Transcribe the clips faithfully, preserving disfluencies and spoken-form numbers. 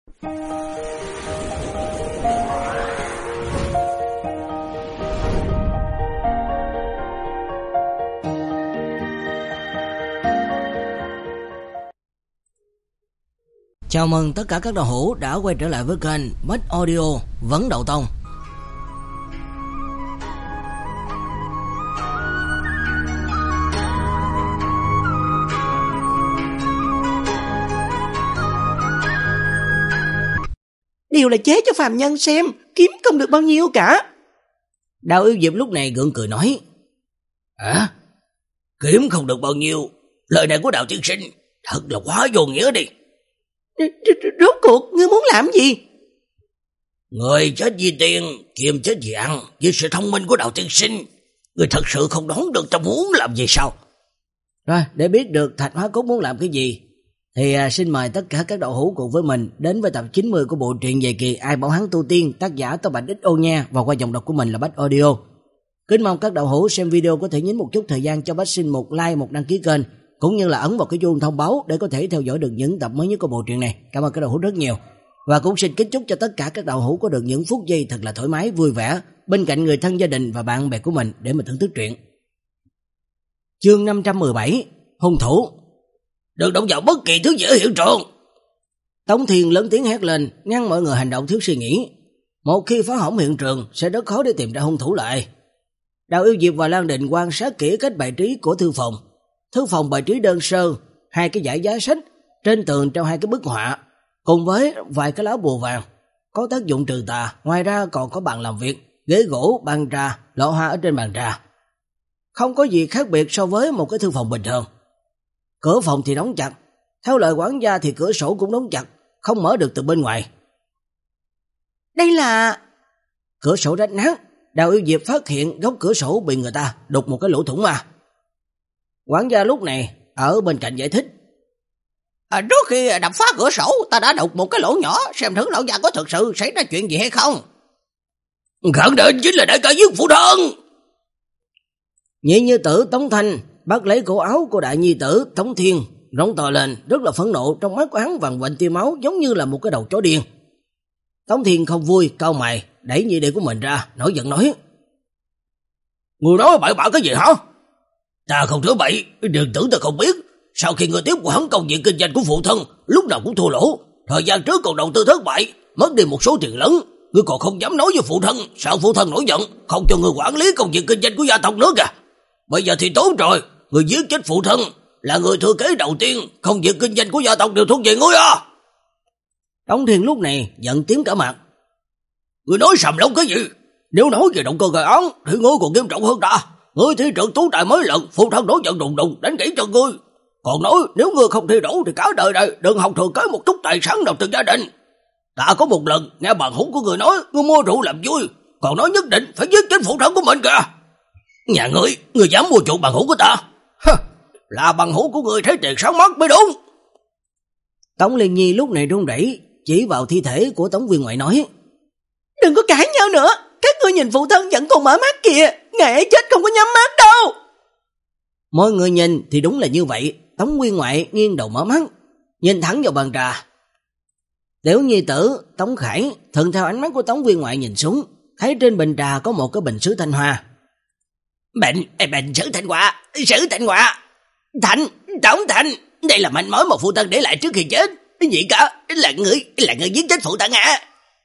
Chào mừng tất cả các đạo hữu đã quay trở lại với kênh Bách Audio Vấn Đậu Tông. Điều là chế cho phàm nhân xem, kiếm không được bao nhiêu cả. Đào Yêu Diệp lúc này gượng cười nói: Hả? Kiếm không được bao nhiêu? Lời này của Đào tiên sinh thật là quá vô nghĩa đi. Rốt cuộc ngươi muốn làm gì? Người chết vì tiền, chim chết vì ăn. Với sự thông minh của Đào tiên sinh, người thật sự không đoán được ta muốn làm gì sao? Rồi, để biết được Thạch Hóa Cốt muốn làm cái gì thì à, xin mời tất cả các đạo hữu cùng với mình đến với tập chín mươi của bộ truyện dài kỳ Ai Bảo Hắn Tu Tiên, tác giả Tô Bạch ích ô nha, và qua dòng đọc của mình là Bách Audio. Kính mong các đạo hữu xem video có thể nhấn một chút thời gian cho Bách xin một like, một đăng ký kênh, cũng như là ấn vào cái chuông thông báo để có thể theo dõi được những tập mới nhất của bộ truyện này. Cảm ơn các đạo hữu rất nhiều. Và cũng xin kính chúc cho tất cả các đạo hữu có được những phút giây thật là thoải mái, vui vẻ bên cạnh người thân, gia đình và bạn bè của mình để mà thưởng thức truyện. Chương năm trăm mười bảy, hung thủ. Đừng động vào bất kỳ thứ gì ở hiện trường. Tống Thiên lớn tiếng hét lên, ngăn mọi người hành động thiếu suy nghĩ. Một khi phá hỏng hiện trường sẽ rất khó để tìm ra hung thủ lại. Đào Yêu Diệp và Lan Định quan sát kỹ cách bài trí của thư phòng. Thư phòng bài trí đơn sơ, hai cái dãy giá sách, trên tường treo hai cái bức họa, cùng với vài cái lá bùa vàng, có tác dụng trừ tà. Ngoài ra còn có bàn làm việc, ghế gỗ, bàn trà, lọ hoa ở trên bàn trà. Không có gì khác biệt so với một cái thư phòng bình thường. Cửa phòng thì đóng chặt, theo lời quản gia thì cửa sổ cũng đóng chặt, không mở được từ bên ngoài. Đây là... Cửa sổ rách nát. Đào Yêu Diệp phát hiện góc cửa sổ bị người ta đục một cái lỗ thủng mà. Quản gia lúc này ở bên cạnh giải thích: à, Trước khi đập phá cửa sổ, ta đã đục một cái lỗ nhỏ, xem thử lão già có thực sự xảy ra chuyện gì hay không. Khẳng định chính là đại ca giết phụ thân. Nhị Như Tử Tống Thanh bắt lấy cổ áo của đại nhi tử Tống Thiên, rống to lên, rất là phẫn nộ, trong mắt của hắn vằn vện tia máu giống như là một cái đầu chó điên. Tống Thiên không vui, cau mày, đẩy nhị đệ của mình ra, nổi giận nói: Người nói bậy bạ cái gì hả? Ta không thứ bậy, đừng tưởng ta không biết. Sau khi người tiếp của hắn công việc kinh doanh của phụ thân lúc nào cũng thua lỗ, thời gian trước còn đầu tư thất bại, mất đi một số tiền lớn, ngươi còn không dám nói với phụ thân, sợ phụ thân nổi giận, không cho ngươi quản lý công việc kinh doanh của gia tộc nữa kìa. Bây giờ thì tốt rồi, người giết chết phụ thân, là người thừa kế đầu tiên, công việc kinh doanh của gia tộc đều thuộc về ngươi à. Tống Thiên lúc này giận tím cả mặt: Ngươi nói sầm lông cái gì? Nếu nói về động cơ gây án thì ngươi còn nghiêm trọng hơn ta. Ngươi thi trận tú tài mấy lần, phụ thân nổi giận đùng đùng đánh gãy cho ngươi. Còn nói nếu ngươi không thi đủ thì cả đời này đừng học thừa kế một chút tài sản nào từ gia đình. Ta có một lần nghe bằng hữu của ngươi nói ngươi mua rượu làm vui, còn nói nhất định phải giết chết phụ thân của mình kìa. Nhà ngươi, ngươi dám mua chuộc bằng hữu của ta? Hơ, là bằng hữu của ngươi thấy tiền sáng mắt mới đúng. Tống Liên Nhi lúc này run rẩy chỉ vào thi thể của Tống Viên Ngoại nói: Đừng có cãi nhau nữa, các ngươi nhìn phụ thân vẫn còn mở mắt kìa, ngày ấy chết không có nhắm mắt đâu. Mọi người nhìn thì đúng là như vậy. Tống Nguyên Ngoại nghiêng đầu mở mắt, nhìn thẳng vào bàn trà. Tiểu nhi tử Tống Khải thuận theo ánh mắt của Tống Nguyên Ngoại nhìn xuống, thấy trên bình trà có một cái bình sứ thanh hoa. Bệnh, bệnh sứ thanh hoa, sứ thanh hoa. Thành, Tống Thành, đây là manh mối mà phụ thân để lại trước khi chết. Gì cả, là người, là người giết chết phụ thân à?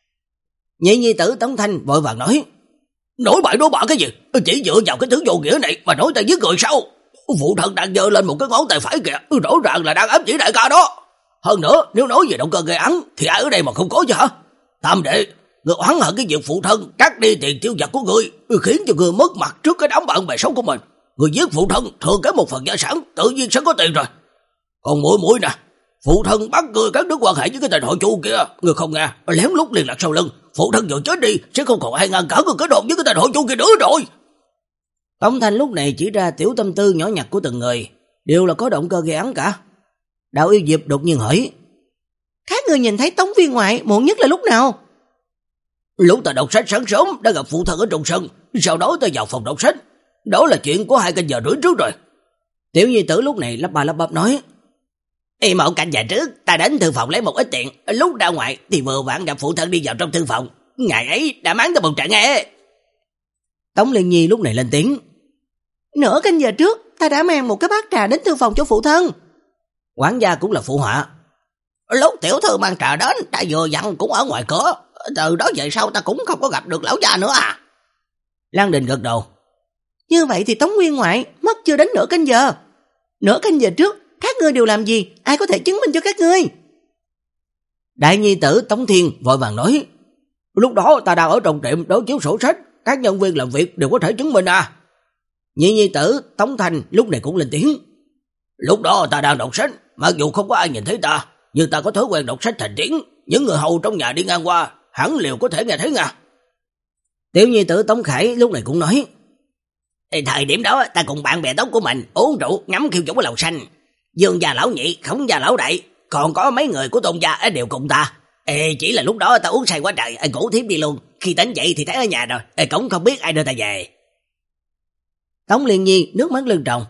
Nhị nhi tử Tống Thanh vội vàng nói: Nói bậy nói bạ cái gì? Chỉ dựa vào cái thứ vô nghĩa này mà nói ta giết người sao? Phụ thân đang giơ lên một cái ngón tay phải kìa, rõ ràng là đang ám chỉ đại ca đó. Hơn nữa, nếu nói về động cơ gây án thì ai ở đây mà không có chứ hả? Tam đệ, người oán hận cái việc phụ thân cắt đi tiền tiêu vặt của người, khiến cho người mất mặt trước cái đám bạn bè xấu của mình. Người giết phụ thân thừa kế một phần gia sản, tự nhiên sẽ có tiền rồi. Còn muội muội nè, phụ thân bắt người các đứa quan hệ với cái tên hội Chu kia, người không nghe, lén lút liên lạc sau lưng. Phụ thân vừa chết đi sẽ không còn ai ngăn cản người kết hôn với cái tên hội Chu kia nữa rồi. Tống Thanh lúc này chỉ ra tiểu tâm tư nhỏ nhặt của từng người, đều là có động cơ gây án cả. Đào Yêu Diệp đột nhiên hỏi: Các người nhìn thấy Tống Viên Ngoại muộn nhất là lúc nào? Lúc ta đọc sách sáng sớm đã gặp phụ thân ở trong sân, sau đó ta vào phòng đọc sách. Đó là chuyện của hai canh giờ rưỡi trước rồi. Tiểu nhi tử lúc này lắp ba lắp bắp nói: Ê, một canh giờ trước, ta đến thư phòng lấy một ít tiền, lúc ra ngoài thì vừa vặn gặp phụ thân đi vào trong thư phòng. Ngày ấy đã mắng tới một trận nghe. Tống Liên Nhi lúc này lên tiếng. Nửa canh giờ trước, ta đã mang một cái bát trà đến thư phòng cho phụ thân. Quản gia cũng là phụ họa. Lúc tiểu thư mang trà đến, ta vừa dặn cũng ở ngoài cửa. Từ đó về sau ta cũng không có gặp được lão gia nữa à. Lan Đình gật đầu. Như vậy thì Tống Nguyên ngoại mất chưa đến nửa canh giờ. Nửa canh giờ trước, các ngươi đều làm gì? Ai có thể chứng minh cho các ngươi? Đại nhi tử Tống Thiên vội vàng nói. Lúc đó ta đang ở trong tiệm đối chiếu sổ sách, các nhân viên làm việc đều có thể chứng minh à. Nhị nhi tử Tống Thanh lúc này cũng lên tiếng. Lúc đó ta đang đọc sách, mặc dù không có ai nhìn thấy ta, nhưng ta có thói quen đọc sách thành tiếng, những người hầu trong nhà đi ngang qua hẳn đều có thể nghe thấy nha. Tiểu nhi tử Tống Khải lúc này cũng nói. Thời điểm đó ta cùng bạn bè tốt của mình uống rượu ngắm khiêu vũ ở lầu xanh. Dương gia lão nhị, Khổng gia lão đại, còn có mấy người của Tôn gia đều cùng ta. Ê, chỉ là lúc đó ta uống say quá trời, ngủ thiếp đi luôn. Khi tỉnh dậy thì thấy ở nhà rồi, Ê, cũng không biết ai đưa ta về. Tống Liên Nhi nước mắt lưng tròng.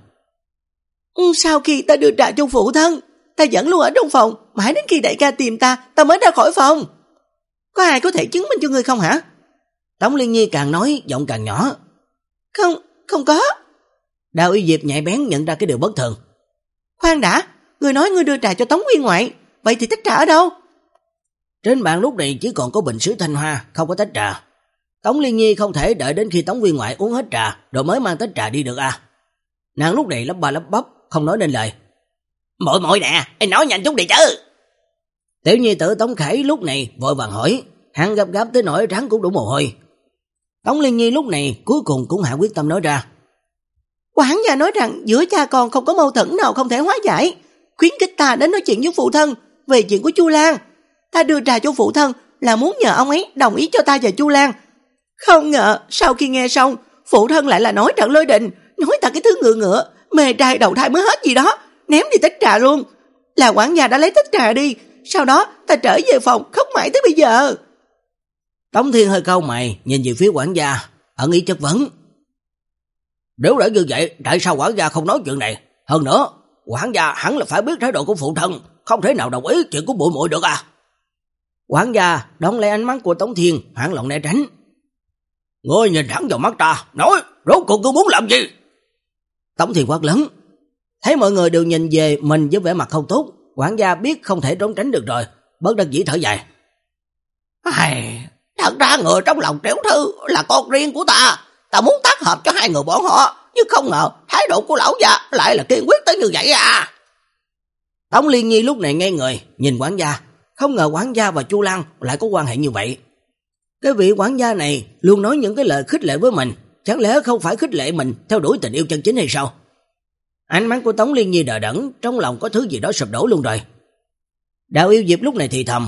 Sau khi ta đưa trà cho phụ thân, ta vẫn luôn ở trong phòng, mãi đến khi đại ca tìm ta, ta mới ra khỏi phòng. Có ai có thể chứng minh cho ngươi không hả? Tống Liên Nhi càng nói giọng càng nhỏ. Không, không có. Đào Y Diệp nhạy bén nhận ra cái điều bất thường. Khoan đã, ngươi nói ngươi đưa trà cho Tống Nguyên ngoại, vậy thì tách trà ở đâu? Trên bàn lúc này chỉ còn có bình sứ thanh hoa, không có tách trà. Tống Liên Nhi không thể đợi đến khi Tống Nguyên ngoại uống hết trà rồi mới mang tách trà đi được à. Nàng lúc này lắp ba lắp bắp không nói nên lời. Muội muội nè, em nói nhanh chút đi chứ. Tiểu nhi tử Tống Khải lúc này vội vàng hỏi, hắn gấp gáp tới nỗi trán cũng đủ mồ hôi. Tống Liên Nhi lúc này cuối cùng cũng hạ quyết tâm nói ra. Quản gia nói rằng giữa cha con không có mâu thuẫn nào không thể hóa giải, khuyến khích ta đến nói chuyện với phụ thân về chuyện của Chu Lan. Ta đưa trà cho phụ thân là muốn nhờ ông ấy đồng ý cho ta và Chu Lan. Không ngờ sau khi nghe xong, phụ thân lại là nói trận lôi đình, nói ta cái thứ ngựa ngựa, mê trai đầu thai mới hết gì đó, ném đi tách trà luôn. Là quản gia đã lấy tách trà đi, sau đó ta trở về phòng khóc mãi tới bây giờ. Tống Thiên hơi cau mày nhìn về phía quản gia, ẩn ý chất vấn. Nếu đã như vậy, tại sao quản gia không nói chuyện này? Hơn nữa, quản gia hẳn là phải biết thái độ của phụ thân, không thể nào đồng ý chuyện của muội muội được à? Quản gia đón lấy ánh mắt của Tống Thiên, hoảng loạn né tránh. Ngươi nhìn thẳng vào mắt ta, nói, rốt cuộc ngươi muốn làm gì? Tống Thiên quát lớn. Thấy mọi người đều nhìn về mình với vẻ mặt không tốt, quản gia biết không thể trốn tránh được rồi, bất đắc dĩ thở dài. Ai, thật ra người trong lòng Tiểu Thư là con riêng của ta, ta muốn tác hợp cho hai người bọn họ, nhưng không ngờ thái độ của lão già lại là kiên quyết tới như vậy à. Tống Liên Nhi lúc này ngây người nhìn quản gia, không ngờ quản gia và Chu Lan lại có quan hệ như vậy. Cái vị quản gia này luôn nói những cái lời khích lệ với mình, chẳng lẽ không phải khích lệ mình theo đuổi tình yêu chân chính hay sao? Ánh mắt của Tống Liên Nhi đờ đẫn, trong lòng có thứ gì đó sụp đổ luôn rồi. Đào Yêu Diệp lúc này thì thầm.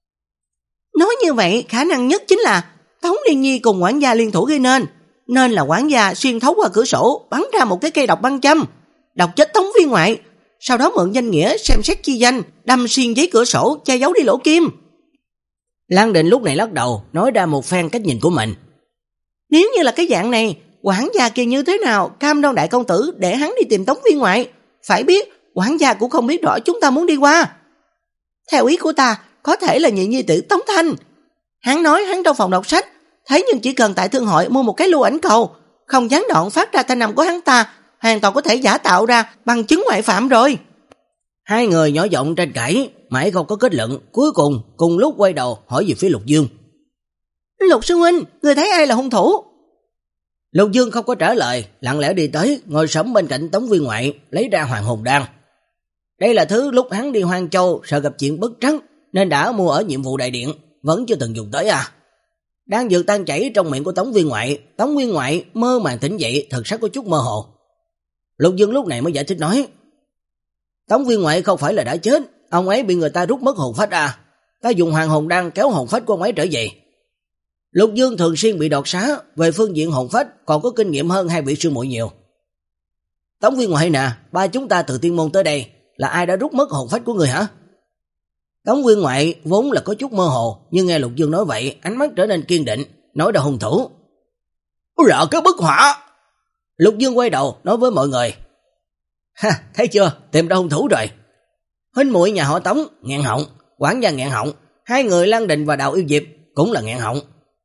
Nói như vậy khả năng nhất chính là Tống Liên Nhi cùng quản gia liên thủ gây nên, nên là quản gia xuyên thấu qua cửa sổ bắn ra một cái cây độc băng châm, độc chết Tống Viên ngoại, sau đó mượn danh nghĩa xem xét chi danh, đâm xuyên giấy cửa sổ che giấu đi lỗ kim. Lan Định lúc này lắc đầu, nói ra một phen cách nhìn của mình. Nếu như là cái dạng này, quản gia kia như thế nào cam đoan đại công tử để hắn đi tìm Tống Viên ngoại? Phải biết, quản gia cũng không biết rõ chúng ta muốn đi qua. Theo ý của ta, có thể là nhị nhi tử Tống Thanh. Hắn nói hắn trong phòng đọc sách, thế nhưng chỉ cần tại thương hội mua một cái lưu ảnh cầu, không gián đoạn phát ra thanh âm của hắn ta, hoàn toàn có thể giả tạo ra bằng chứng ngoại phạm rồi. Hai người nhỏ giọng tranh cãi, mãi không có kết luận, cuối cùng cùng lúc quay đầu hỏi về phía Lục Dương. Lục sư huynh, người thấy ai là hung thủ? Lục Dương không có trả lời, lặng lẽ đi tới, ngồi xổm bên cạnh Tống Viên ngoại, lấy ra Hoàng Hồn Đan. Đây là thứ lúc hắn đi Hoang Châu sợ gặp chuyện bất trắc nên đã mua ở nhiệm vụ đại điện, vẫn chưa từng dùng tới à. Đang dược tan chảy trong miệng của Tống Viên ngoại, Tống Viên ngoại mơ màng tỉnh dậy, thật sắc có chút mơ hồ. Lục Dương lúc này mới giải thích nói. Tống Viên ngoại không phải là đã chết, ông ấy bị người ta rút mất hồn phách à. Ta dùng Hoàng Hồn Đan kéo hồn phách của ông ấy trở về. Lục Dương thường xuyên bị đoạt xá, về phương diện hồn phách còn có kinh nghiệm hơn hai vị sư muội nhiều. Tống Viên ngoại nè, ba chúng ta từ Tiên Môn tới đây, là ai đã rút mất hồn phách của người hả? Tống Viên ngoại vốn là có chút mơ hồ, nhưng nghe Lục Dương nói vậy, ánh mắt trở nên kiên định, nói ra hung thủ. Là cái bức họa. Lục Dương quay đầu nói với mọi người. Ha, thấy chưa, tìm ra hung thủ rồi. huynh muội nhà họ Tống nghẹn họng, quản gia nghẹn họng, hai người Lan Đình và Đào Yêu Diệp cũng là nghẹn họng.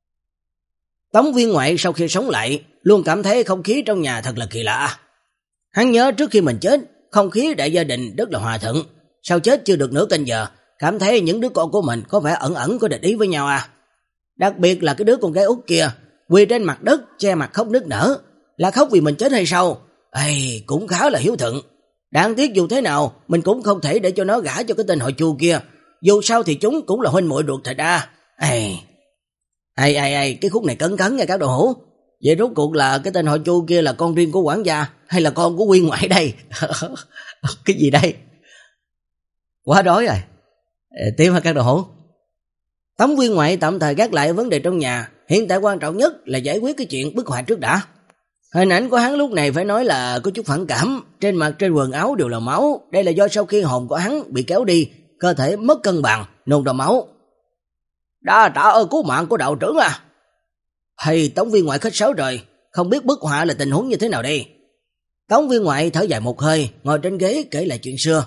Tống Viên Ngoại sau khi sống lại luôn cảm thấy không khí trong nhà thật là kỳ lạ. Hắn nhớ trước khi mình chết, không khí đại gia đình rất là hòa thuận, sau chết chưa được nửa canh giờ, cảm thấy những đứa con của mình có vẻ ẩn ẩn có địch ý với nhau à. Đặc biệt là cái đứa con gái út kia, quỳ trên mặt đất che mặt khóc nức nở, là khóc vì mình chết hay sao? Ê, cũng khá là hiếu thuận. Đáng tiếc dù thế nào, mình cũng không thể để cho nó gả cho cái tên họ Chu kia. Dù sao thì chúng cũng là huynh muội ruột thịt à. Ê, ê, ê, ê, cái khúc này cấn cấn nha các đồ hữu. Vậy rốt cuộc là cái tên họ Chu kia là con riêng của quản gia hay là con của Viên Ngoại đây? Cái gì đây? Quá đói rồi. Ê, tiếp hả các đồ hữu? Tống Viên Ngoại tạm thời gác lại vấn đề trong nhà, hiện tại quan trọng nhất là giải quyết cái chuyện bức họa trước đã. Hình ảnh của hắn lúc này phải nói là có chút phản cảm, trên mặt trên quần áo đều là máu, đây là do sau khi hồn của hắn bị kéo đi, cơ thể mất cân bằng, nôn ra máu. Đa tạ ơn cứu mạng của đạo trưởng à. Hay Tống Viên Ngoại khách sáo rồi, không biết bức họa là tình huống như thế nào đây? Tống Viên Ngoại thở dài một hơi, ngồi trên ghế kể lại chuyện xưa.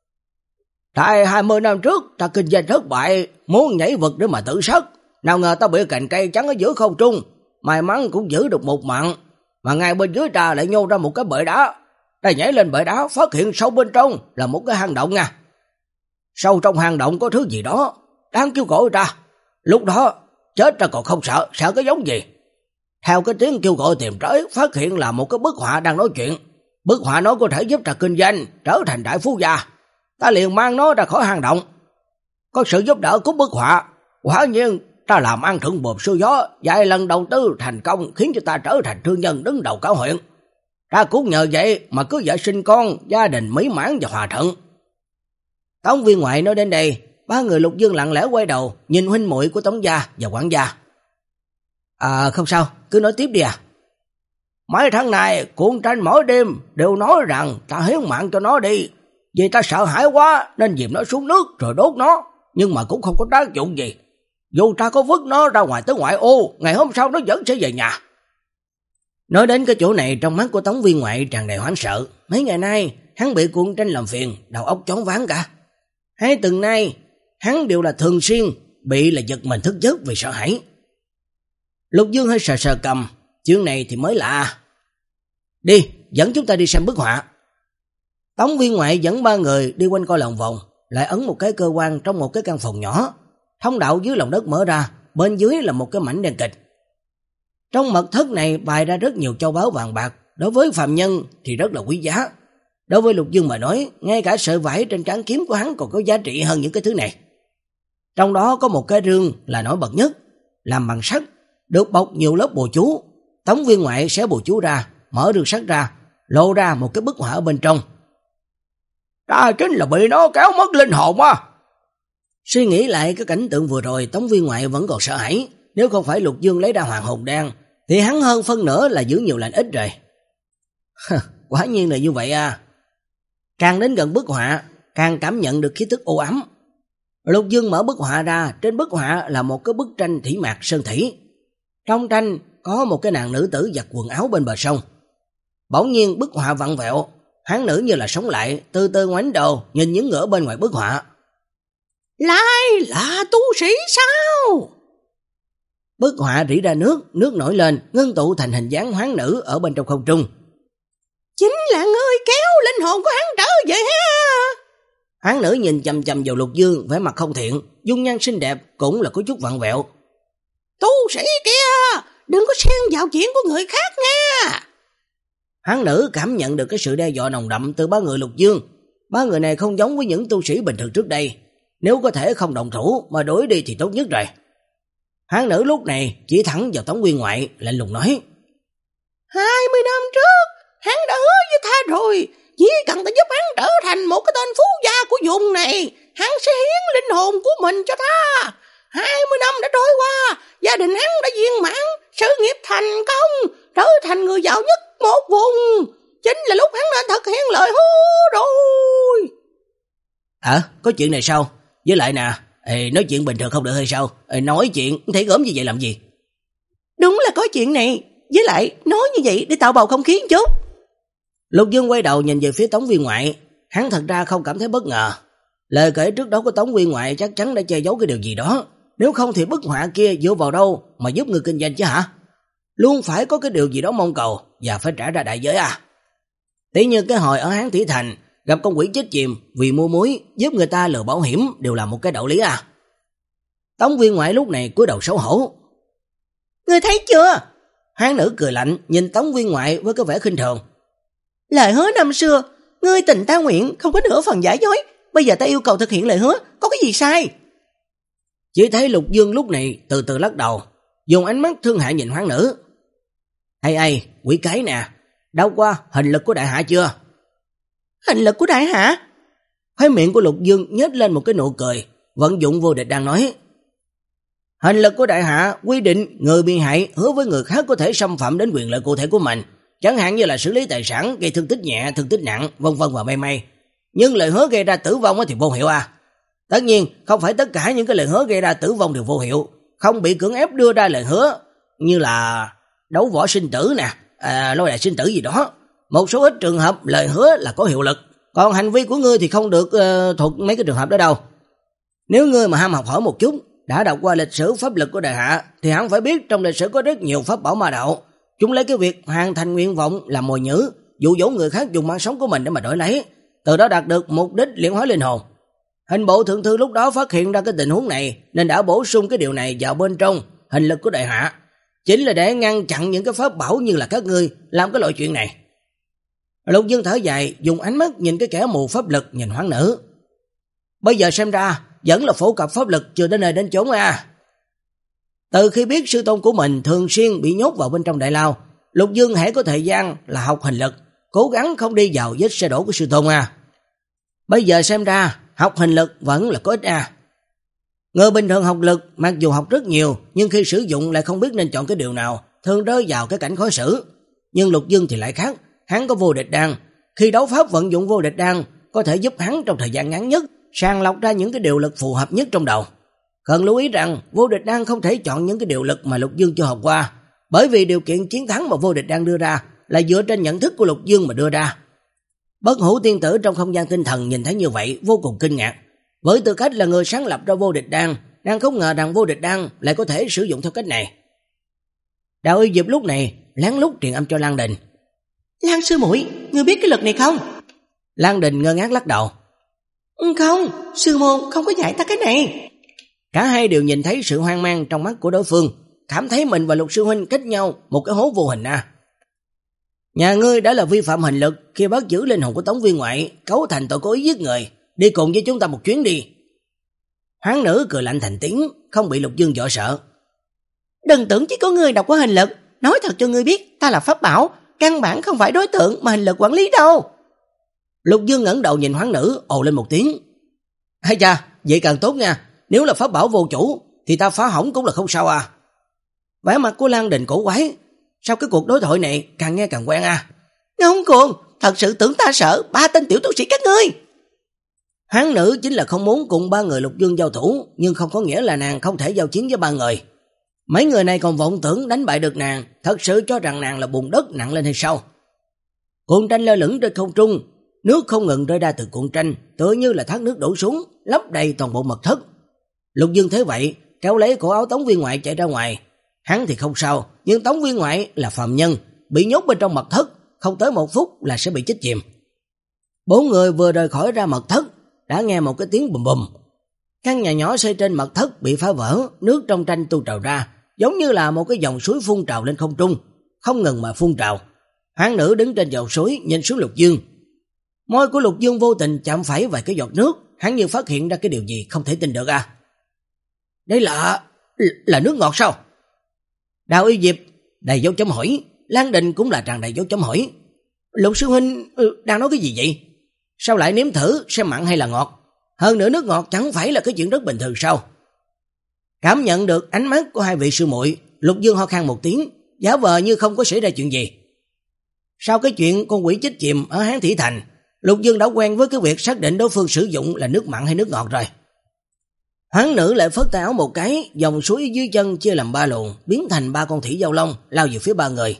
Tại hai mươi năm trước, ta kinh doanh thất bại, muốn nhảy vực để mà tự sát. Nào ngờ ta bị cành cây trắng ở giữa không trung, may mắn cũng giữ được một mạng. Mà ngay bên dưới ta lại nhô ra một cái bệ đá. Ta nhảy lên bệ đá, phát hiện sâu bên trong là một cái hang động nha. Sâu trong hang động có thứ gì đó, đáng kêu gọi ra. Lúc đó, chết ta còn không sợ, sợ cái giống gì. Theo cái tiếng kêu gọi tìm tới, phát hiện là một cái bức họa đang nói chuyện. Bức họa nó có thể giúp ta kinh doanh, trở thành đại phú gia. Ta liền mang nó ra khỏi hang động. Có sự giúp đỡ của bức họa, quả nhiên ta làm ăn thuận buồm xuôi gió, vài lần đầu tư thành công khiến cho ta trở thành thương nhân đứng đầu cả huyện. Ta cũng nhờ vậy mà cứ vợ sinh con, gia đình mỹ mãn và hòa thuận. Tống Viên Ngoại nói đến đây, ba người Lục Dương lặng lẽ quay đầu nhìn huynh muội của Tống gia và quản gia. À không sao, cứ nói tiếp đi à. Mấy tháng này cuộn tranh mỗi đêm đều nói rằng ta hiến mạng cho nó đi, vì ta sợ hãi quá nên dìm nó xuống nước rồi đốt nó, nhưng mà cũng không có tác dụng gì. Dù ta có vứt nó ra ngoài tới ngoại ô, ngày hôm sau nó vẫn sẽ về nhà. Nói đến cái chỗ này, trong mắt của Tống Viên Ngoại tràn đầy hoảng sợ. Mấy ngày nay hắn bị cuộn tranh làm phiền, đầu óc choáng váng cả. Hai tuần nay hắn đều là thường xuyên bị là giật mình thức giấc vì sợ hãi. Lục Dương hơi sờ sờ cầm, chuyện này thì mới lạ. Đi, dẫn chúng ta đi xem bức họa. Tống Viên Ngoại dẫn ba người đi quanh coi lòng vòng, lại ấn một cái cơ quan trong một cái căn phòng nhỏ. Thông đạo dưới lòng đất mở ra, bên dưới là một cái mảnh đen kịch. Trong mật thất này bày ra rất nhiều châu báu vàng bạc, đối với phàm nhân thì rất là quý giá. Đối với Lục Dương mà nói, ngay cả sợi vải trên trán kiếm của hắn còn có giá trị hơn những cái thứ này. Trong đó có một cái rương là nổi bật nhất, làm bằng sắt, được bọc nhiều lớp bùa chú. Tống Viên Ngoại xé bùa chú ra, mở rương sắt ra, lộ ra một cái bức họa ở bên trong. Ta chính là bị nó kéo mất linh hồn á. Suy nghĩ lại cái cảnh tượng vừa rồi, Tống Viên Ngoại vẫn còn sợ hãi. Nếu không phải Lục Dương lấy ra hoàng hồn đan thì hắn hơn phân nửa là giữ nhiều lành ít rồi. Quả nhiên là như vậy à. Càng đến gần bức họa, càng cảm nhận được khí tức u ám. Lục Dương mở bức họa ra, trên bức họa là một cái bức tranh thủy mạc sơn thủy. Trong tranh có một cái nàng nữ tử giặt quần áo bên bờ sông. Bỗng nhiên bức họa vặn vẹo, hán nữ như là sống lại, từ từ ngoảnh đầu nhìn những người ở bên ngoài bức họa. Lại là tu sĩ sao? Bức họa rỉ ra nước, nước nổi lên, ngưng tụ thành hình dáng hoán nữ ở bên trong không trung. Chính là ngươi kéo linh hồn của hắn trở về ha. Hoán nữ nhìn chằm chằm vào Lục Dương, vẻ mặt không thiện, dung nhan xinh đẹp cũng là có chút vặn vẹo. Tu sĩ kia, đừng có xen vào chuyện của người khác nha. Hoán nữ cảm nhận được cái sự đe dọa nồng đậm từ ba người Lục Dương. Ba người này không giống với những tu sĩ bình thường trước đây, nếu có thể không động thủ mà đuổi đi thì tốt nhất rồi. Hoán nữ lúc này chỉ thẳng vào Tống Viên Ngoại, lạnh lùng nói. Hai mươi năm trước, hắn đã hứa với ta rồi, chỉ cần ta giúp hắn trở thành một cái tên phú gia của vùng này, hắn sẽ hiến linh hồn của mình cho ta. Hai mươi năm đã trôi qua, gia đình hắn đã viên mãn, sự nghiệp thành công, trở thành người giàu nhất một vùng. Chính là lúc hắn nên thực hiện lời hứa rồi. À, có chuyện này sao? Với lại nè, ê, nói chuyện bình thường không được hay sao? Ê, nói chuyện thấy gớm như vậy làm gì? Đúng là có chuyện này, với lại nói như vậy để tạo bầu không khí chút. Lục Dương quay đầu nhìn về phía Tống Viên Ngoại, hắn thật ra không cảm thấy bất ngờ. Lời kể trước đó của Tống Viên Ngoại chắc chắn đã che giấu cái điều gì đó. Nếu không thì bức họa kia dựa vào đâu mà giúp người kinh doanh chứ hả? Luôn phải có cái điều gì đó mong cầu và phải trả ra đại giới à. Tỷ như cái hồi ở Hán Thủy Thành gặp con quỷ chết chìm vì mua muối giúp người ta lừa bảo hiểm đều là một cái đạo lý à. Tống Viên Ngoại lúc này cúi đầu xấu hổ. Ngươi thấy chưa? Hán nữ cười lạnh nhìn Tống Viên Ngoại với cái vẻ khinh thường. Lời hứa năm xưa, ngươi tình ta nguyện, không có nửa phần giả dối. Bây giờ ta yêu cầu thực hiện lời hứa, có cái gì sai? Chỉ thấy Lục Dương lúc này từ từ lắc đầu, dùng ánh mắt thương hại nhìn Hoán nữ. Ây ây, quỷ cái nè, đau qua hình lực của đại hạ chưa? Hình lực của đại hạ? Khóe miệng của Lục Dương nhếch lên một cái nụ cười, vận dụng vô địch đang nói. Hình lực của đại hạ quy định người bị hại hứa với người khác có thể xâm phạm đến quyền lợi cụ thể của mình, chẳng hạn như là xử lý tài sản, gây thương tích nhẹ, thương tích nặng, vân vân và mây mây. Nhưng lời hứa gây ra tử vong thì vô hiệu à. Tất nhiên, không phải tất cả những cái lời hứa gây ra tử vong đều vô hiệu, không bị cưỡng ép đưa ra lời hứa, như là đấu võ sinh tử nè, à, lôi đài sinh tử gì đó. Một số ít trường hợp lời hứa là có hiệu lực, còn hành vi của ngươi thì không được uh, thuộc mấy cái trường hợp đó đâu. Nếu ngươi mà ham học hỏi một chút, đã đọc qua lịch sử pháp lực của đại hạ, thì hẳn phải biết trong lịch sử có rất nhiều pháp bảo ma đạo. Chúng lấy cái việc hoàn thành nguyện vọng làm mồi nhử, dụ dỗ người khác dùng mạng sống của mình để mà đổi lấy, từ đó đạt được mục đích luyện hóa linh hồn. Hình bộ thượng thư lúc đó phát hiện ra cái tình huống này nên đã bổ sung cái điều này vào bên trong hình lực của đại hạ, chính là để ngăn chặn những cái pháp bảo như là các ngươi làm cái loại chuyện này. Lục Dương thở dài, dùng ánh mắt nhìn cái kẻ mù pháp lực nhìn Hoán nữ. Bây giờ xem ra vẫn là phổ cập pháp lực chưa đến nơi đến chốn à. Từ khi biết sư tôn của mình thường xuyên bị nhốt vào bên trong đại lao, Lục Dương hễ có thời gian là học hình lực, cố gắng không đi vào vết xe đổ của sư tôn à. Bây giờ xem ra học hình lực vẫn là có ích à. Người bình thường học lực mặc dù học rất nhiều, nhưng khi sử dụng lại không biết nên chọn cái điều nào, thường rơi vào cái cảnh khó xử. Nhưng Lục Dương thì lại khác, hắn có vô địch đan, khi đấu pháp vận dụng vô địch đan có thể giúp hắn trong thời gian ngắn nhất sàng lọc ra những cái điều lực phù hợp nhất trong đầu. Cần lưu ý rằng vô địch đan không thể chọn những cái điều lực mà Lục Dương chưa học qua, bởi vì điều kiện chiến thắng mà vô địch đan đưa ra là dựa trên nhận thức của Lục Dương mà đưa ra. Bất Hủ tiên tử trong không gian tinh thần nhìn thấy như vậy vô cùng kinh ngạc. Với tư cách là người sáng lập ra vô địch đan, đang không ngờ rằng vô địch đan lại có thể sử dụng theo cách này. Đạo Yêu Diệp lúc này lén lút truyền âm cho Lan Đình. Lan sư muội, ngươi biết cái lực này không? Lan Đình ngơ ngác lắc đầu. Không, sư môn không có dạy ta cái này. Cả hai đều nhìn thấy sự hoang mang trong mắt của đối phương, cảm thấy mình và Lục sư huynh cách nhau một cái hố vô hình à. Nhà ngươi đã là vi phạm hình lực khi bắt giữ linh hồn của Tống Viên Ngoại, cấu thành tội cố ý giết người, đi cùng với chúng ta một chuyến đi. Hán nữ cười lạnh thành tiếng, không bị Lục Dương dọa sợ. Đừng tưởng chỉ có ngươi đọc qua hình lực, nói thật cho ngươi biết, ta là pháp bảo, căn bản không phải đối tượng mà hình lực quản lý đâu. Lục Dương ngẩng đầu nhìn Hoán nữ, ồ lên một tiếng. Hay cha, vậy càng tốt nha, nếu là pháp bảo vô chủ thì ta phá hỏng cũng là không sao à. Vẻ mặt của Lan Đình cổ quái, sao cái cuộc đối thoại này càng nghe càng quen à. Ngông cuồng, thật sự tưởng ta sợ ba tên tiểu tu sĩ các ngươi. Hán nữ chính là không muốn cùng ba người Lục Dương giao thủ, nhưng không có nghĩa là nàng không thể giao chiến với ba người. Mấy người này còn vọng tưởng đánh bại được nàng, thật sự cho rằng nàng là bùn đất nặng lên hay sao. Cuộn tranh lơ lửng trên không trung, nước không ngừng rơi ra từ cuộn tranh, tựa như là thác nước đổ xuống, lấp đầy toàn bộ mật thất. Lục Dương thấy vậy, kéo lấy cổ áo Tống Viên Ngoại chạy ra ngoài. Hắn thì không sao, nhưng Tống Viên Ngoại là phàm nhân, bị nhốt bên trong mật thất, không tới một phút là sẽ bị chết chìm. Bốn người vừa rời khỏi ra mật thất, đã nghe một cái tiếng bùm bùm. Căn nhà nhỏ xây trên mật thất bị phá vỡ, nước trong tranh tuôn trào ra, giống như là một cái dòng suối phun trào lên không trung, không ngừng mà phun trào. Hán nữ đứng trên dòng suối nhìn xuống Lục Dương. Môi của Lục Dương vô tình chạm phải vài cái giọt nước, hắn như phát hiện ra cái điều gì không thể tin được à. Đây là... là nước ngọt sao? Đạo Y Diệp đầy dấu chấm hỏi, Lan Đình cũng là tràn đầy dấu chấm hỏi. Lục sư huynh ừ, đang nói cái gì vậy? Sao lại nếm thử xem mặn hay là ngọt? Hơn nữa nước ngọt chẳng phải là cái chuyện rất bình thường sao? Cảm nhận được ánh mắt của hai vị sư muội, Lục Dương ho khan một tiếng, giả vờ như không có xảy ra chuyện gì. Sau cái chuyện con quỷ chết chìm ở Hán Thủy Thành, Lục Dương đã quen với cái việc xác định đối phương sử dụng là nước mặn hay nước ngọt rồi. Hán nữ lại phất tay áo một cái, dòng suối dưới chân chia làm ba luồng, biến thành ba con thủy giao long lao về phía ba người.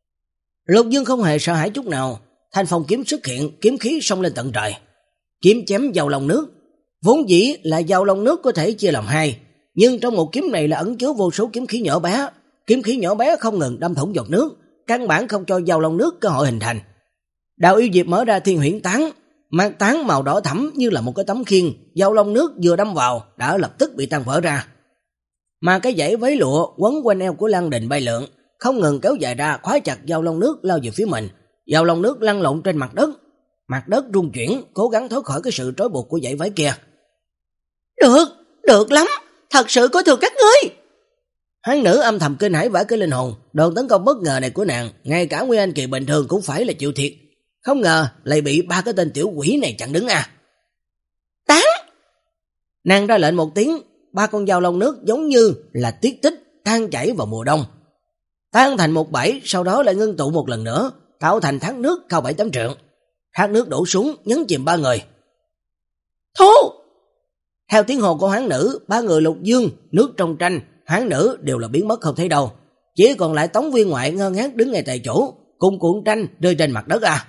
Lục Dương không hề sợ hãi chút nào, thanh phong kiếm xuất hiện, kiếm khí xông lên tận trời, kiếm chém vào lòng nước. Vốn dĩ là dao long nước có thể chia làm hai, nhưng trong một kiếm này là ẩn chứa vô số kiếm khí nhỏ bé. Kiếm khí nhỏ bé không ngừng đâm thủng giọt nước, căn bản không cho dao long nước cơ hội hình thành. Đào Yêu Diệp mở ra Thiên Huyễn Tán, mang tán màu đỏ thẫm như là một cái tấm khiên, dao long nước vừa đâm vào đã lập tức bị tan vỡ ra. Mà cái dãy váy lụa quấn quanh eo của Lan Đình bay lượn, không ngừng kéo dài ra, khóa chặt dao long nước lao về phía mình. Dao long nước lăn lộn trên mặt đất, mặt đất rung chuyển, cố gắng thoát khỏi cái sự trói buộc của dãy váy kia. Được, được lắm, thật sự coi thường các ngươi. Hán nữ âm thầm kinh hãi vãi cái linh hồn, đòn tấn công bất ngờ này của nàng, ngay cả Nguyên Anh kỳ bình thường cũng phải là chịu thiệt. Không ngờ lại bị ba cái tên tiểu quỷ này chặn đứng à. Tán! Nàng ra lệnh một tiếng, ba con dao long nước giống như là tiết tích tan chảy vào mùa đông, tan thành một bãi, sau đó lại ngưng tụ một lần nữa, tạo thành thác nước cao bảy tám trượng. Thác nước đổ xuống nhấn chìm ba người. Thu! Theo tiếng hô của Hoán nữ, ba người Lục Dương, nước trong tranh, Hoán nữ đều là biến mất không thấy đâu. Chỉ còn lại Tống Viên Ngoại ngơ ngác đứng ngay tại chỗ, cùng cuộn tranh rơi trên mặt đất à.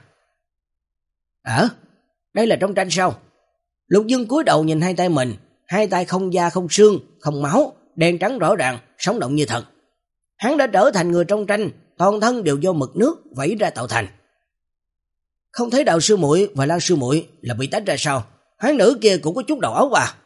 Ờ, đây là trong tranh sao? Lục Dương cúi đầu nhìn hai tay mình, hai tay không da không xương, không máu, đen trắng rõ ràng, sống động như thật. Hắn đã trở thành người trong tranh, toàn thân đều do mực nước vẩy ra tạo thành. Không thấy Đạo sư muội và Lan sư muội là bị tách ra sao? Hoán nữ kia cũng có chút đầu óc à.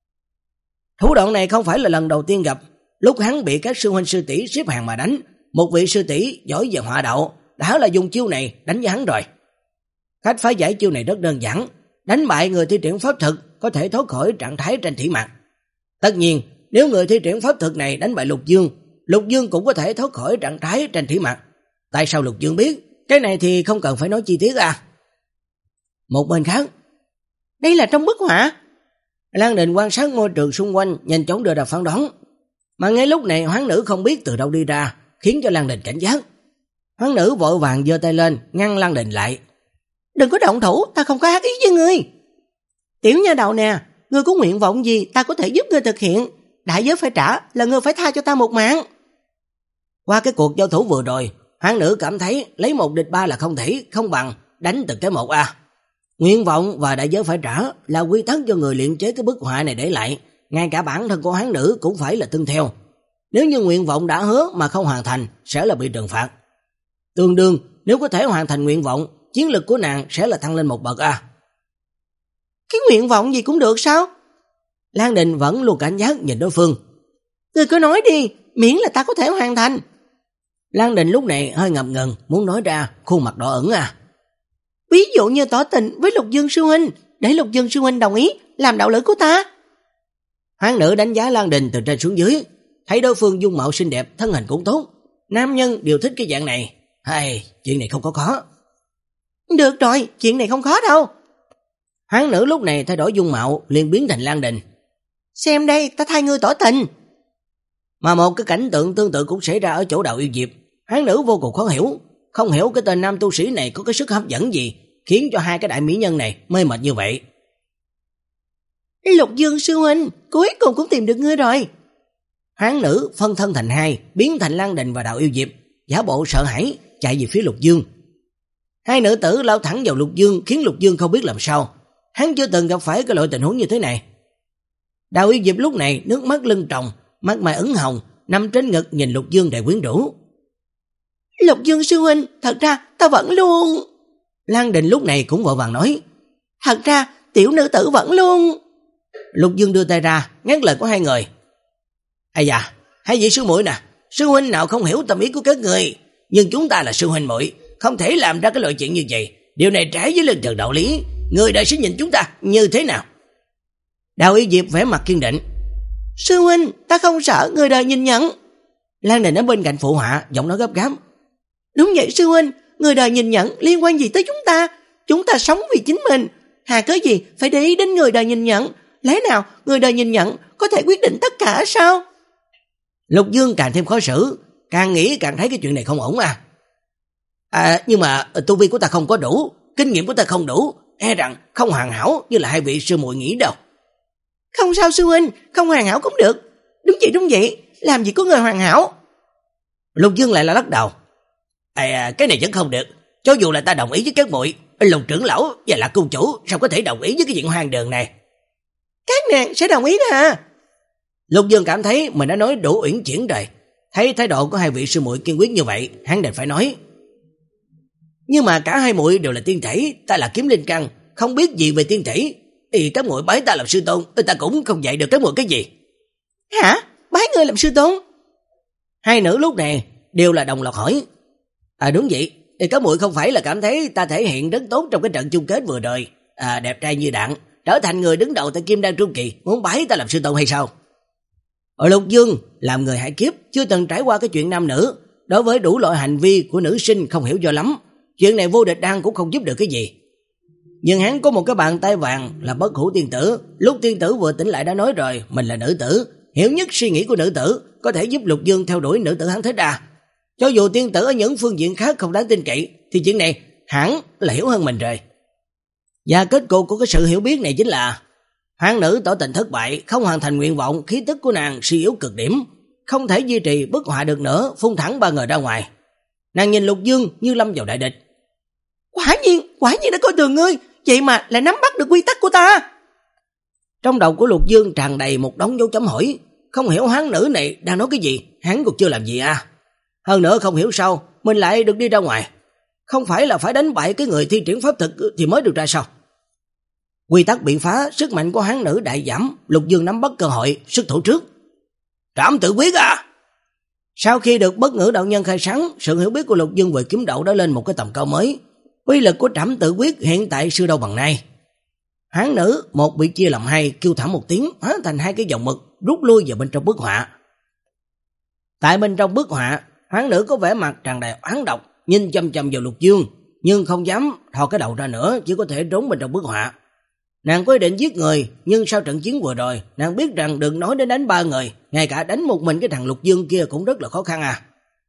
Thủ đoạn này không phải là lần đầu tiên gặp. Lúc hắn bị các sư huynh sư tỷ xếp hàng mà đánh, một vị sư tỷ giỏi về hỏa đạo đã là dùng chiêu này đánh với hắn rồi. Cách phá giải chiêu này rất đơn giản, đánh bại người thi triển pháp thực có thể thoát khỏi trạng thái tranh thủy mặc. Tất nhiên, nếu người thi triển pháp thực này đánh bại Lục Dương, Lục Dương cũng có thể thoát khỏi trạng thái tranh thủy mặc. Tại sao Lục Dương biết? Cái này thì không cần phải nói chi tiết à. Một bên khác, đây là trong bức họa. Lan Đình quan sát môi trường xung quanh, nhanh chóng đưa ra phán đoán. Mà ngay lúc này Hoán nữ không biết từ đâu đi ra, khiến cho Lan Đình cảnh giác. Hoán nữ vội vàng giơ tay lên, ngăn Lan Đình lại. Đừng có động thủ, ta không có ác ý với ngươi. Tiểu nha đầu nè, ngươi có nguyện vọng gì ta có thể giúp ngươi thực hiện. Đại giới phải trả là ngươi phải tha cho ta một mạng. Qua cái cuộc giao thủ vừa rồi, Hoán nữ cảm thấy lấy một địch ba là không thể, không bằng đánh từng cái một a. Nguyện vọng và đại giới phải trả là quy tắc cho người luyện chế cái bức họa này để lại, ngay cả bản thân của Hoán nữ cũng phải là tuân theo. Nếu như nguyện vọng đã hứa mà không hoàn thành sẽ là bị trừng phạt. Tương đương nếu có thể hoàn thành nguyện vọng, chiến lực của nàng sẽ là thăng lên một bậc a. Cái nguyện vọng gì cũng được sao? Lan Đình vẫn luôn cảnh giác nhìn đối phương. Ngươi cứ nói đi, miễn là ta có thể hoàn thành. Lan Đình lúc này hơi ngập ngừng, muốn nói ra, khuôn mặt đỏ ửng à. Ví dụ như tỏ tình với Lục Dương sư huynh, để Lục Dương sư huynh đồng ý làm đạo lữ của ta. Hoán nữ đánh giá Lan Đình từ trên xuống dưới, thấy đối phương dung mạo xinh đẹp, thân hình cũng tốt, nam nhân đều thích cái dạng này. Hay, chuyện này không có khó. Được rồi, chuyện này không khó đâu. Hoán nữ lúc này thay đổi dung mạo, liền biến thành Lan Đình. Xem đây, ta thay ngươi tỏ tình. Mà một cái cảnh tượng tương tự cũng xảy ra ở chỗ Đạo Yêu Diệp. Hoán nữ vô cùng khó hiểu, không hiểu cái tên nam tu sĩ này có cái sức hấp dẫn gì, khiến cho hai cái đại mỹ nhân này mê mệt như vậy. Lục Dương sư huynh, cuối cùng cũng tìm được ngươi rồi. Hoán nữ phân thân thành hai, biến thành Lan Đình và Đạo Yêu Diệp, giả bộ sợ hãi chạy về phía Lục Dương. Hai nữ tử lao thẳng vào Lục Dương, khiến Lục Dương không biết làm sao. Hắn chưa từng gặp phải cái loại tình huống như thế này. Đạo Yêu Diệp lúc này nước mắt lưng tròng, mắt mày ửng hồng, nằm trên ngực nhìn Lục Dương đầy quyến rũ. Lục Dương sư huynh, thật ra ta vẫn luôn... Lan Đình lúc này cũng vội vàng nói. Thật ra tiểu nữ tử vẫn luôn... Lục Dương đưa tay ra, ngắt lời của hai người. Ây da, hai vị sư muội nè, sư huynh nào không hiểu tâm ý của các người, nhưng chúng ta là sư huynh muội, không thể làm ra cái loại chuyện như vậy. Điều này trái với lương thường đạo lý, người đời sẽ nhìn chúng ta như thế nào? Đạo Yêu Diệp vẻ mặt kiên định. Sư huynh, ta không sợ người đời nhìn nhận. Lan Đình ở bên cạnh phụ họa, giọng nói gấp gáp. Đúng vậy sư huynh, người đời nhìn nhận liên quan gì tới chúng ta? Chúng ta sống vì chính mình, hà cớ gì phải để ý đến người đời nhìn nhận? Lẽ nào người đời nhìn nhận có thể quyết định tất cả sao? Lục Dương càng thêm khó xử, càng nghĩ càng thấy cái chuyện này không ổn à. À, nhưng mà tu vi của ta không có đủ, kinh nghiệm của ta không đủ, e rằng không hoàn hảo như là hai vị sư muội nghĩ đâu. Không sao sư huynh, không hoàn hảo cũng được. Đúng vậy đúng vậy, làm gì có người hoàn hảo. Lục Dương lại là lắc đầu. À, cái này vẫn không được, cho dù là ta đồng ý với các muội, Lục trưởng lão và là cung chủ sao có thể đồng ý với cái chuyện hoang đường này. Các nàng sẽ đồng ý à? Lục Dương cảm thấy mình đã nói đủ uyển chuyển rồi. Thấy thái độ của hai vị sư muội kiên quyết như vậy, hắn đành phải nói. Nhưng mà cả hai muội đều là tiên thể, ta là kiếm linh căn, không biết gì về tiên thể. Thì các muội bái ta làm sư tôn, ta cũng không dạy được các muội cái gì. Hả? Bái ngươi làm sư tôn? Hai nữ lúc này đều là đồng loạt hỏi. À đúng vậy, thì các muội không phải là cảm thấy ta thể hiện rất tốt trong cái trận chung kết vừa rồi, à đẹp trai như đạn, trở thành người đứng đầu tại Kim Đan Trung Kỳ, muốn bái ta làm sư tôn hay sao? Ở Lục Dương làm người hải kiếp, chưa từng trải qua cái chuyện nam nữ, đối với đủ loại hành vi của nữ sinh không hiểu do lắm, chuyện này Vô Địch Đan cũng không giúp được cái gì. Nhưng hắn có một cái bàn tay vàng là Bất Hủ tiên tử, lúc tiên tử vừa tỉnh lại đã nói rồi, mình là nữ tử, hiểu nhất suy nghĩ của nữ tử, có thể giúp Lục Dương theo đuổi nữ tử hắn thích à. Cho dù tiên tử ở những phương diện khác không đáng tin cậy, thì chuyện này hẳn là hiểu hơn mình rồi. Và kết cục của cái sự hiểu biết này chính là hoang nữ tỏ tình thất bại, không hoàn thành nguyện vọng, khí tức của nàng suy yếu cực điểm, không thể duy trì bức họa được nữa, phun thẳng ba người ra ngoài. Nàng nhìn Lục Dương như lâm vào đại địch. Quả nhiên, quả nhiên đã coi thường ngươi, vậy mà lại nắm bắt được quy tắc của ta. Trong đầu của Lục Dương tràn đầy một đống dấu chấm hỏi, không hiểu hoang nữ này đang nói cái gì, hắn còn chưa làm gì à. Hơn nữa không hiểu sao mình lại được đi ra ngoài, không phải là phải đánh bại cái người thi triển pháp thực thì mới được ra sao. Quy tắc bị phá, sức mạnh của hán nữ đại giảm, Lục Dương nắm bắt cơ hội, xuất thủ trước. Trảm tự quyết à! Sau khi được Bất Ngữ đạo nhân khai sáng, sự hiểu biết của Lục Dương về kiếm đạo đã lên một cái tầm cao mới. Uy lực của trảm tự quyết hiện tại xưa đâu bằng nay. Hán nữ một bị chia làm hai, kêu thảm một tiếng, hóa thành hai cái dòng mực, rút lui vào bên trong bức họa. Tại bên trong bức họa, hán nữ có vẻ mặt tràn đầy oán độc, nhìn chăm chăm vào Lục Dương, nhưng không dám thò cái đầu ra nữa, chỉ có thể trốn bên trong bức họa. Nàng có ý định giết người, nhưng sau trận chiến vừa rồi, nàng biết rằng đừng nói đến đánh ba người, ngay cả đánh một mình cái thằng Lục Dương kia cũng rất là khó khăn à.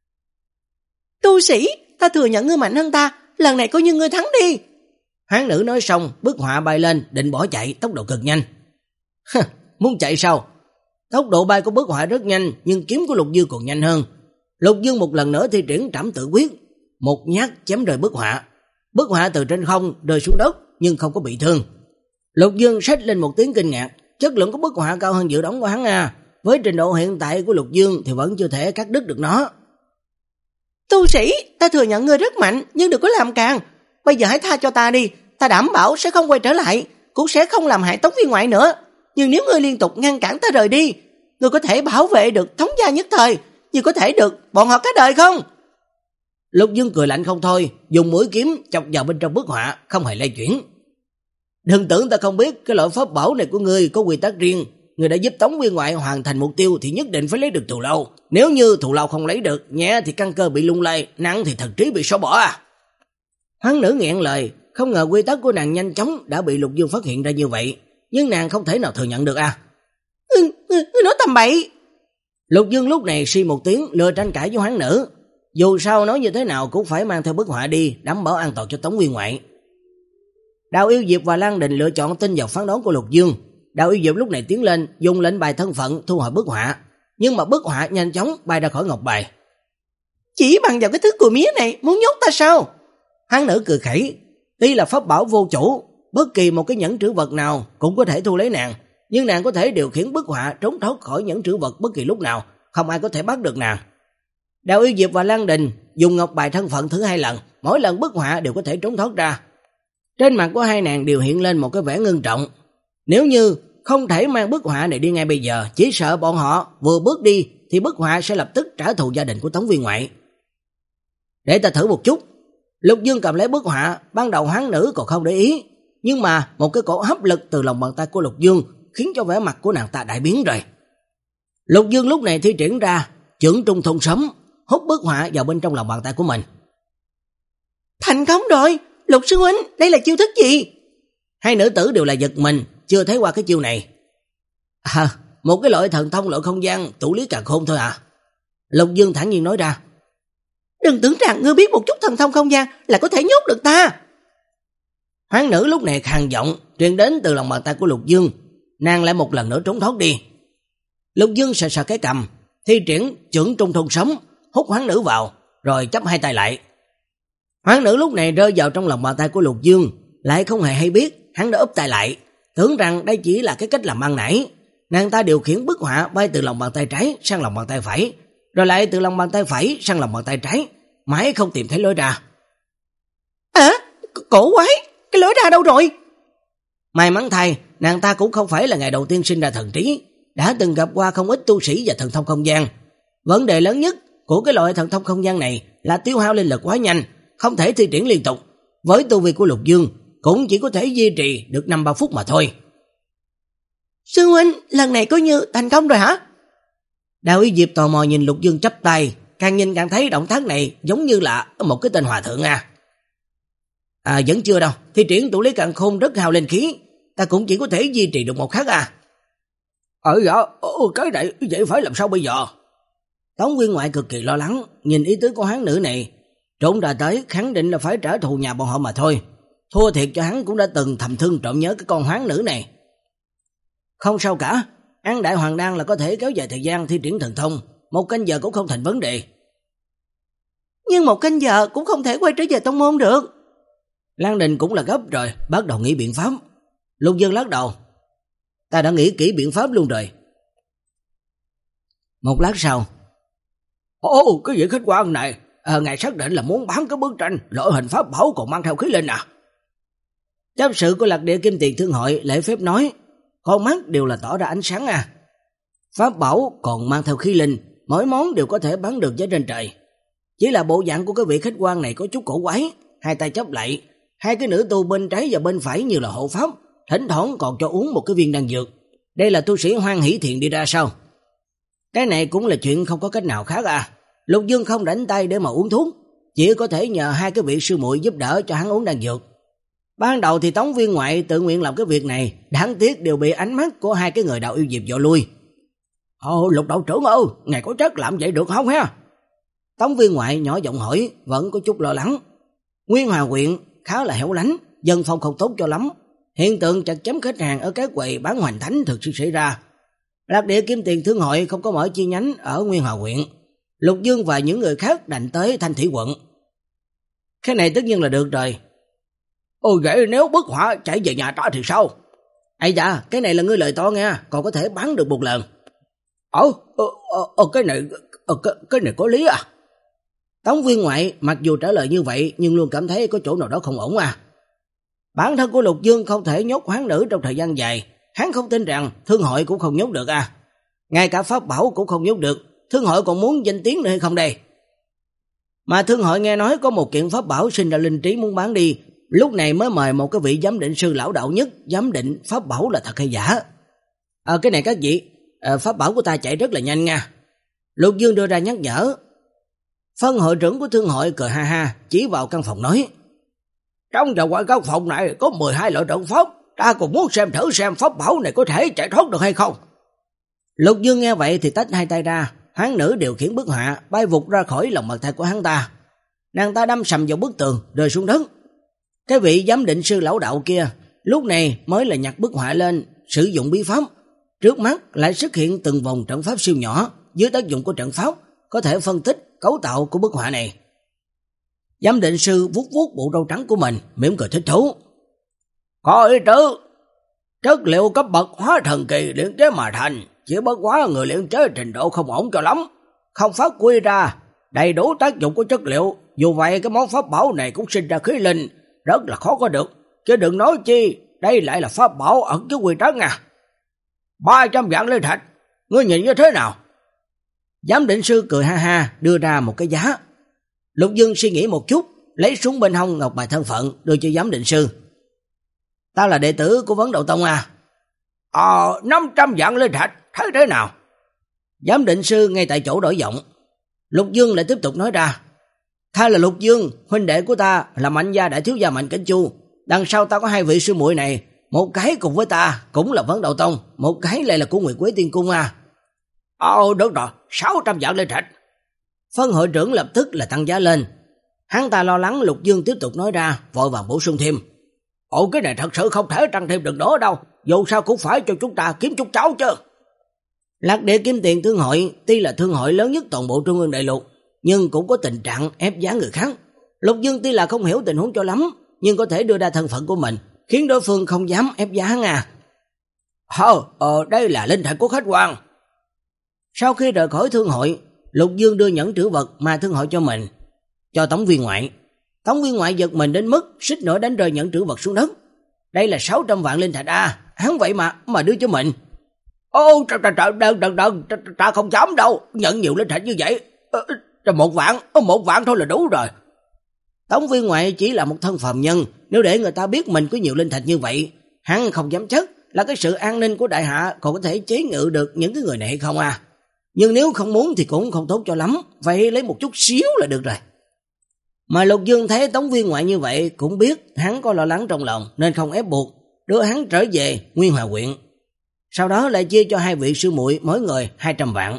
Tu sĩ, ta thừa nhận ngươi mạnh hơn ta, lần này coi như ngươi thắng đi. Hán nữ nói xong, bức họa bay lên, định bỏ chạy, tốc độ cực nhanh. Muốn chạy sao? Tốc độ bay của bức họa rất nhanh, nhưng kiếm của Lục Dương còn nhanh hơn. Lục Dương một lần nữa thi triển trảm tự quyết, một nhát chém rời bức họa. Bức họa từ trên không rơi xuống đất, nhưng không có bị thương. Lục Dương xách lên một tiếng kinh ngạc, chất lượng của bức họa cao hơn dự đoán của hắn à. Với trình độ hiện tại của Lục Dương thì vẫn chưa thể cắt đứt được nó. Tu sĩ, ta thừa nhận ngươi rất mạnh, nhưng đừng có làm càng. Bây giờ hãy tha cho ta đi, ta đảm bảo sẽ không quay trở lại, cũng sẽ không làm hại Tống Viên Ngoại nữa. Nhưng nếu ngươi liên tục ngăn cản ta rời đi, ngươi có thể bảo vệ được thống gia nhất thời, nhưng có thể được bọn họ cả đời không? Lục Dương cười lạnh không thôi, dùng mũi kiếm chọc vào bên trong bức họa, không hề lay chuyển. Đừng tưởng ta không biết cái loại pháp bảo này của ngươi có quy tắc riêng, ngươi đã giúp Tống Viên Ngoại hoàn thành mục tiêu thì nhất định phải lấy được thù lao. Nếu như thù lao không lấy được, nhẹ thì căn cơ bị lung lay, nặng thì thần trí bị xóa bỏ à. Hắn nữ nghẹn lời, không ngờ quy tắc của nàng nhanh chóng đã bị Lục Dương phát hiện ra như vậy, nhưng nàng không thể nào thừa nhận được à. Ngươi ừ, ừ, nói tầm bậy. Lục Dương lúc này suy một tiếng, lừa tranh cãi với hắn nữ. Dù sao nói như thế nào cũng phải mang theo bức họa đi, đảm bảo an toàn cho Tống Viên Ngoại. Đào Yêu Diệp và Lan Đình lựa chọn tin vào phán đoán của Lục Dương. Đào Yêu Diệp lúc này tiến lên, dùng lệnh bài thân phận thu hồi bức họa, nhưng mà bức họa nhanh chóng bay ra khỏi ngọc bài. Chỉ bằng vào cái thứ cùi mía này muốn nhốt ta sao? Hắn nữ cười khẩy, tuy là pháp bảo vô chủ, bất kỳ một cái nhẫn trữ vật nào cũng có thể thu lấy nàng, nhưng nàng có thể điều khiển bức họa trốn thoát khỏi nhẫn trữ vật bất kỳ lúc nào, không ai có thể bắt được nàng. Đào Yêu Diệp và Lan Đình dùng ngọc bài thân phận thử hai lần, mỗi lần bức họa đều có thể trốn thoát ra. Trên mặt của hai nàng đều hiện lên một cái vẻ ngưng trọng. Nếu như không thể mang bức họa này đi ngay bây giờ, chỉ sợ bọn họ vừa bước đi thì bức họa sẽ lập tức trả thù gia đình của Tống Viên Ngoại. Để ta thử một chút. Lục Dương cầm lấy bức họa, ban đầu hắn nữ còn không để ý, nhưng mà một cái cổ hấp lực từ lòng bàn tay của Lục Dương khiến cho vẻ mặt của nàng ta đại biến rồi. Lục Dương lúc này thi triển ra chưởng trung thôn sấm, hút bức họa vào bên trong lòng bàn tay của mình. Thành công rồi, Lục sư huynh, đây là chiêu thức gì? Hai nữ tử đều là giật mình, chưa thấy qua cái chiêu này. À, một cái loại thần thông loại không gian, tụ lý càn khôn thôi à. Lục Dương thản nhiên nói ra. Đừng tưởng rằng ngươi biết một chút thần thông không gian là có thể nhốt được ta. Hoán nữ lúc này khàn giọng truyền đến từ lòng bàn tay của Lục Dương, nàng lại một lần nữa trốn thoát đi. Lục Dương sờ sờ cái cầm, thi triển chưởng trung thôn sấm, hút hoán nữ vào, rồi chắp hai tay lại. Hoán nữ lúc này rơi vào trong lòng bàn tay của Lục Dương, lại không hề hay biết hắn đã úp tay lại, tưởng rằng đây chỉ là cái cách làm ăn nãy. Nàng ta điều khiển bức họa bay từ lòng bàn tay trái sang lòng bàn tay phải, rồi lại từ lòng bàn tay phải sang lòng bàn tay trái, mãi không tìm thấy lối ra. À, cổ quái, cái lối ra đâu rồi? May mắn thay, nàng ta cũng không phải là ngày đầu tiên sinh ra thần trí, đã từng gặp qua không ít tu sĩ và thần thông không gian. Vấn đề lớn nhất của cái loại thần thông không gian này là tiêu hao linh lực quá nhanh, không thể thi triển liên tục. Với tu vi của Lục Dương, cũng chỉ có thể duy trì được năm ba phút mà thôi. Sư huynh, lần này coi như thành công rồi hả? Đào Yêu Diệp tò mò nhìn Lục Dương chắp tay, càng nhìn càng thấy động tác này giống như là một cái tên hòa thượng à. À vẫn chưa đâu, thi triển tụ lý càn khôn rất hao linh khí, ta cũng chỉ có thể duy trì được một khắc à. Ờ dạ, cái này vậy phải làm sao bây giờ? Tống Nguyên Ngoại cực kỳ lo lắng, nhìn ý tứ của hán nữ này, trộn ra tới khẳng định là phải trả thù nhà bọn họ mà thôi. Thua thiệt cho hắn cũng đã từng thầm thương trộm nhớ cái con hoán nữ này. Không sao cả, ăn đại hoàng đan là có thể kéo dài thời gian thi triển thần thông, một canh giờ cũng không thành vấn đề. Nhưng một canh giờ cũng không thể quay trở về tông môn được. Lan Đình cũng là gấp rồi, bắt đầu nghĩ biện pháp. Lục Dương lắc đầu, ta đã nghĩ kỹ biện pháp luôn rồi. Một lát sau, ồ, cái gì khách quan này, à, ngài xác định là muốn bán cái bức tranh loại hình pháp bảo còn mang theo khí linh à? Chấp sự của Lạc Địa Kim Tiền Thương Hội lễ phép nói, con mắt đều là tỏ ra ánh sáng à. Pháp bảo còn mang theo khí linh, mỗi món đều có thể bán được giá trên trời. Chỉ là bộ dạng của cái vị khách quan này có chút cổ quái, hai tay chắp lại, hai cái nữ tu bên trái và bên phải như là hộ pháp, thỉnh thoảng còn cho uống một cái viên đan dược. Đây là tu sĩ Hoan Hỷ Thiện đi ra sao? Cái này cũng là chuyện không có cách nào khác à. Lục Dương không rảnh tay để mà uống thuốc, chỉ có thể nhờ hai cái vị sư muội giúp đỡ cho hắn uống đan dược. Ban đầu thì Tống Viên Ngoại tự nguyện làm cái việc này, đáng tiếc đều bị ánh mắt của hai cái người Đạo Yêu Diệp dọa lui. Ồ, Lục đạo trưởng ơi, ngài có chắc làm vậy được không ha? Tống Viên Ngoại nhỏ giọng hỏi, vẫn có chút lo lắng. Nguyên Hòa huyện khá là hẻo lánh, dân phong không tốt cho lắm. Hiện tượng chặt chém khách hàng ở các quầy bán hoành thánh thực sự xảy ra. Lạc Địa Kim Tiền Thương Hội không có mở chi nhánh ở Nguyên Hòa huyện. Lục Dương và những người khác đành tới Thanh Thủy quận. Cái này tất nhiên là được rồi. Ồ, vậy nếu bức họa chạy về nhà ta thì sao? Ây da, cái này là ngươi lời to nghe, còn có thể bán được một lần. Ồ, ờ, ờ, cái này ờ, cái, cái này có lý à? Tống Viên Ngoại mặc dù trả lời như vậy nhưng luôn cảm thấy có chỗ nào đó không ổn à. Bản thân của Lục Dương không thể nhốt hoán nữ trong thời gian dài, hắn không tin rằng thương hội cũng không nhốt được à. Ngay cả pháp bảo cũng không nhốt được, thương hội còn muốn danh tiếng nữa hay không đây? Mà thương hội nghe nói có một kiện pháp bảo sinh ra linh trí muốn bán đi, lúc này mới mời một cái vị giám định sư lão đạo nhất giám định pháp bảo là thật hay giả. À, cái này các vị, à, pháp bảo của ta chạy rất là nhanh nha. Lục Dương đưa ra nhắc nhở. Phân hội trưởng của thương hội cười ha ha, chỉ vào căn phòng nói, trong và ngoài căn phòng này có mười hai loại trận pháp, ta cũng muốn xem thử xem pháp bảo này có thể chạy thoát được hay không. Lục Dương nghe vậy thì tách hai tay ra, hoán nữ điều khiển bức họa bay vụt ra khỏi lòng bàn tay của hắn ta. Nàng ta đâm sầm vào bức tường, rơi xuống đất. Cái vị giám định sư lão đạo kia lúc này mới là nhặt bức họa lên, sử dụng bí pháp. Trước mắt lại xuất hiện từng vòng trận pháp siêu nhỏ, dưới tác dụng của trận pháp có thể phân tích cấu tạo của bức họa này. Giám định sư vuốt vuốt bộ râu trắng của mình, mỉm cười thích thú. Có ý tứ, chất liệu cấp bậc hóa thần kỳ luyện chế mà thành, chỉ bất quá người luyện chế trình độ không ổn cho lắm, không phát huy ra đầy đủ tác dụng của chất liệu. Dù vậy cái món pháp bảo này cũng sinh ra khí linh, rất là khó có được, chứ đừng nói chi đây lại là pháp bảo ẩn chứa quy trấn à. ba trăm vạn linh thạch, ngươi nhìn như thế nào? Giám định sư cười ha ha, đưa ra một cái giá. Lục Dương suy nghĩ một chút, lấy xuống bên hông ngọc bài thân phận đưa cho giám định sư. Ta là đệ tử của Vấn Đậu Tông à? Ờ, năm trăm vạn linh thạch, thấy thế nào? Giám định sư ngay tại chỗ đổi giọng. Lục Dương lại tiếp tục nói ra, ta là Lục Dương, huynh đệ của ta là Mạnh gia đại thiếu gia Mạnh Cảnh Chu. Đằng sau ta có hai vị sư muội này, một cái cùng với ta cũng là Vấn Đậu Tông, một cái lại là của Nguyệt Quế Tiên Cung à. Ồ, được rồi, sáu trăm vạn linh thạch. Phân hội trưởng lập tức là tăng giá lên. Hắn ta lo lắng Lục Dương tiếp tục nói ra, vội vàng bổ sung thêm. Ồ, cái này thật sự không thể tăng thêm được nữa đâu, dù sao cũng phải cho chúng ta kiếm chút cháu chứ. Lạc Địa Kim Tiền Thương Hội tuy là thương hội lớn nhất toàn bộ Trung ương Đại Lục, nhưng cũng có tình trạng ép giá người khác. Lục Dương tuy là không hiểu tình huống cho lắm, nhưng có thể đưa ra thân phận của mình, khiến đối phương không dám ép giá hắn à. Hơ, ờ, đây là linh thạch của khách quan. Sau khi rời khỏi thương hội, Lục Dương đưa nhẫn trữ vật mà thương hội cho mình, cho Tống Viên Ngoại. Tống Viên Ngoại giật mình đến mức suýt nữa đánh rơi nhẫn trữ vật xuống đất. Đây là sáu trăm vạn linh thạch à, hắn vậy mà mà đưa cho mình. Ô, ta ta ta ta ta không dám đâu, nhận nhiều linh thạch như vậy. Ờ, một vạn, một vạn thôi là đủ rồi. Tống Viên Ngoại chỉ là một thân phàm nhân, nếu để người ta biết mình có nhiều linh thạch như vậy, hắn không dám chắc là cái sự an ninh của đại hạ còn có thể chế ngự được những cái người này hay không à. Nhưng nếu không muốn thì cũng không tốt cho lắm, vậy lấy một chút xíu là được rồi. Mà Lục Dương thấy Tống Viên Ngoại như vậy cũng biết hắn có lo lắng trong lòng nên không ép buộc, đưa hắn trở về Nguyên Hòa huyện. Sau đó lại chia cho hai vị sư muội mỗi người hai trăm vạn.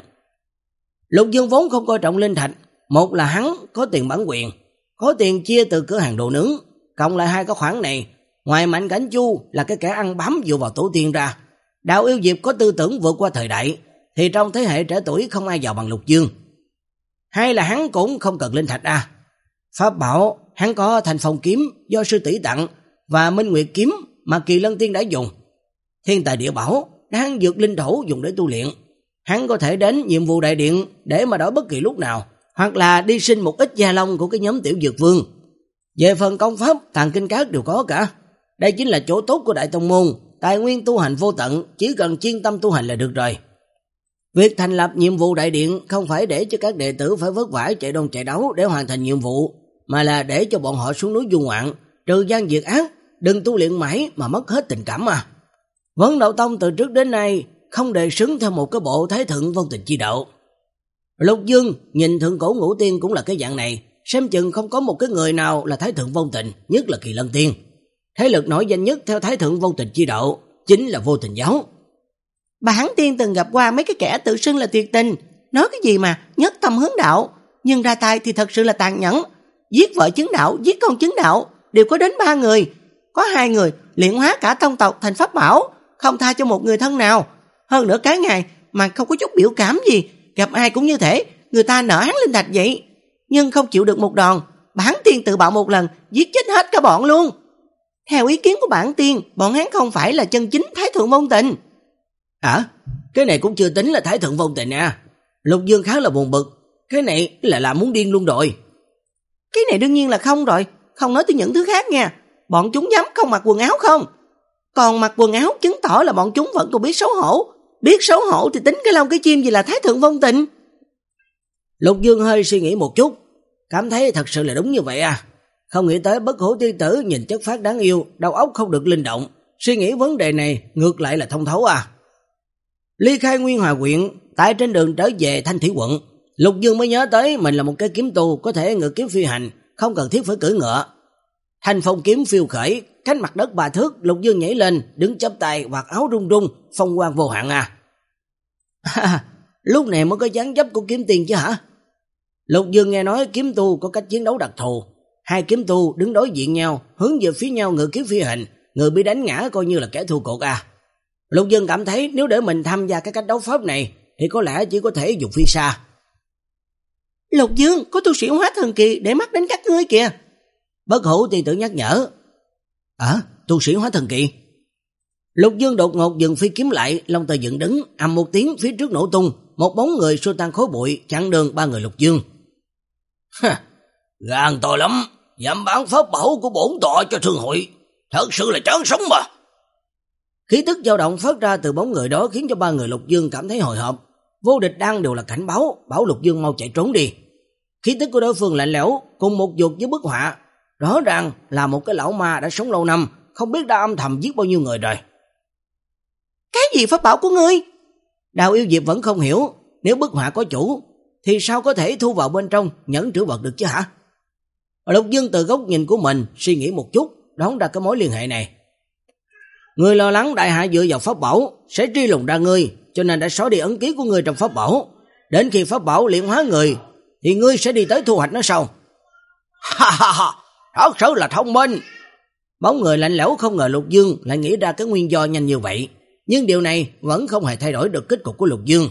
Lục Dương vốn không coi trọng linh thạch, một là hắn có tiền bản quyền, có tiền chia từ cửa hàng đồ nướng, cộng lại hai cái khoản này, ngoài Mạnh Cảnh Chu là cái kẻ ăn bám dựa vào tổ tiên ra, Đào Yêu Diệp có tư tưởng vượt qua thời đại, thì trong thế hệ trẻ tuổi không ai giàu bằng Lục Dương. Hay là hắn cũng không cần linh thạch à. Pháp bảo, hắn có Thành Phong kiếm do sư tỷ tặng và Minh Nguyệt kiếm mà Kỳ Lân Tiên đã dùng. Thiên tài địa bảo, đang dược linh thổ dùng để tu luyện. Hắn có thể đến nhiệm vụ đại điện để mà đổi bất kỳ lúc nào, hoặc là đi xin một ít gia long của cái nhóm tiểu dược vương. Về phần công pháp, tàng kinh các đều có cả. Đây chính là chỗ tốt của Đại Tông Môn, tài nguyên tu hành vô tận, chỉ cần chuyên tâm tu hành là được rồi. Việc thành lập nhiệm vụ đại điện không phải để cho các đệ tử phải vất vả chạy đôn chạy đấu để hoàn thành nhiệm vụ, mà là để cho bọn họ xuống núi du ngoạn, trừ gian diệt ác, đừng tu luyện mãi mà mất hết tình cảm mà. Vấn Đạo Tông từ trước đến nay không đề xứng theo một cái bộ Thái Thượng Vô Tình chi đạo. Lục Dương nhìn Thượng Cổ Ngũ Tiên cũng là cái dạng này, xem chừng không có một cái người nào là Thái Thượng Vô Tình, nhất là Kỳ Lân Tiên. Thế lực nổi danh nhất theo Thái Thượng Vô Tình chi đạo chính là Vô Tình giáo. Bản tiên từng gặp qua mấy cái kẻ tự xưng là tuyệt tình, nói cái gì mà nhất tâm hướng đạo, nhưng ra tay thì thật sự là tàn nhẫn. Giết vợ chứng đạo, giết con chứng đạo, đều có đến ba người. Có hai người luyện hóa cả tông tộc thành pháp bảo, không tha cho một người thân nào. Hơn nữa cái ngày mà không có chút biểu cảm gì, gặp ai cũng như thể người ta nợ hắn linh thạch vậy. Nhưng không chịu được một đòn, bản tiên tự bạo một lần, giết chết hết cả bọn luôn. Theo ý kiến của bản tiên, bọn hắn không phải là chân chính Thái Thượng Vô Tình. À, cái này cũng chưa tính là Thái Thượng Vô Tình à. Lục Dương khá là buồn bực, cái này là làm muốn điên luôn rồi. Cái này đương nhiên là không rồi, không nói tới những thứ khác nha. Bọn chúng dám không mặc quần áo không? Còn mặc quần áo chứng tỏ là bọn chúng vẫn còn biết xấu hổ. Biết xấu hổ thì tính cái lông cái chim gì là Thái Thượng Vô Tình. Lục Dương hơi suy nghĩ một chút, cảm thấy thật sự là đúng như vậy à. Không nghĩ tới Bất Hủ tiên tử nhìn chất phát đáng yêu, đầu óc không được linh động, suy nghĩ vấn đề này ngược lại là thông thấu à. Ly khai Nguyên Hòa huyện, tại trên đường trở về Thanh Thủy quận, Lục Dương mới nhớ tới mình là một cái kiếm tu có thể ngự kiếm phi hành, không cần thiết phải cưỡi ngựa. Thành Phong kiếm phiêu khởi, cánh mặt đất ba thước, Lục Dương nhảy lên, đứng chắp tay, vạt áo rung rung, phong quang vô hạn à. Lúc này mới có dáng dấp của kiếm tiên chứ hả? Lục Dương nghe nói kiếm tu có cách chiến đấu đặc thù, hai kiếm tu đứng đối diện nhau, hướng về phía nhau ngự kiếm phi hành, người bị đánh ngã coi như là kẻ thua cuộc à. Lục Dương cảm thấy nếu để mình tham gia cái cách đấu pháp này thì có lẽ chỉ có thể dùng phi xa. Lục Dương, có tu sĩ hóa thần kỳ để mắt đến các ngươi kìa. Bất Hủ tiên tử nhắc nhở. À, tu sĩ hóa thần kỳ. Lục Dương đột ngột dừng phi kiếm lại, long tơ dựng đứng, ầm một tiếng phía trước nổ tung, một bóng người xua tan khói bụi chặn đường ba người Lục Dương. Ha, gan to lắm, dám bán pháp bảo của bổn tọa cho thương hội, thật sự là chán sống mà. Khí tức dao động phát ra từ bóng người đó khiến cho ba người Lục Dương cảm thấy hồi hộp. Vô địch đang đều là cảnh báo, bảo Lục Dương mau chạy trốn đi. Khí tức của đối phương lạnh lẽo, cùng một dục với bức họa, rõ ràng là một cái lão ma đã sống lâu năm, không biết đã âm thầm giết bao nhiêu người rồi. Cái gì pháp bảo của ngươi? Đào Yêu Diệp vẫn không hiểu, nếu bức họa có chủ thì sao có thể thu vào bên trong nhẫn trữ vật được chứ hả? Lục Dương từ góc nhìn của mình suy nghĩ một chút, đoán ra cái mối liên hệ này. Người lo lắng đại hạ dựa vào pháp bảo sẽ truy lùng ra ngươi, cho nên đã xóa đi ấn ký của ngươi trong pháp bảo. Đến khi pháp bảo luyện hóa người thì ngươi sẽ đi tới thu hoạch nó sau. Ha ha ha, thật sự là thông minh. Bóng người lạnh lẽo không ngờ Lục Dương lại nghĩ ra cái nguyên do nhanh như vậy, nhưng điều này vẫn không hề thay đổi được kết cục của Lục Dương.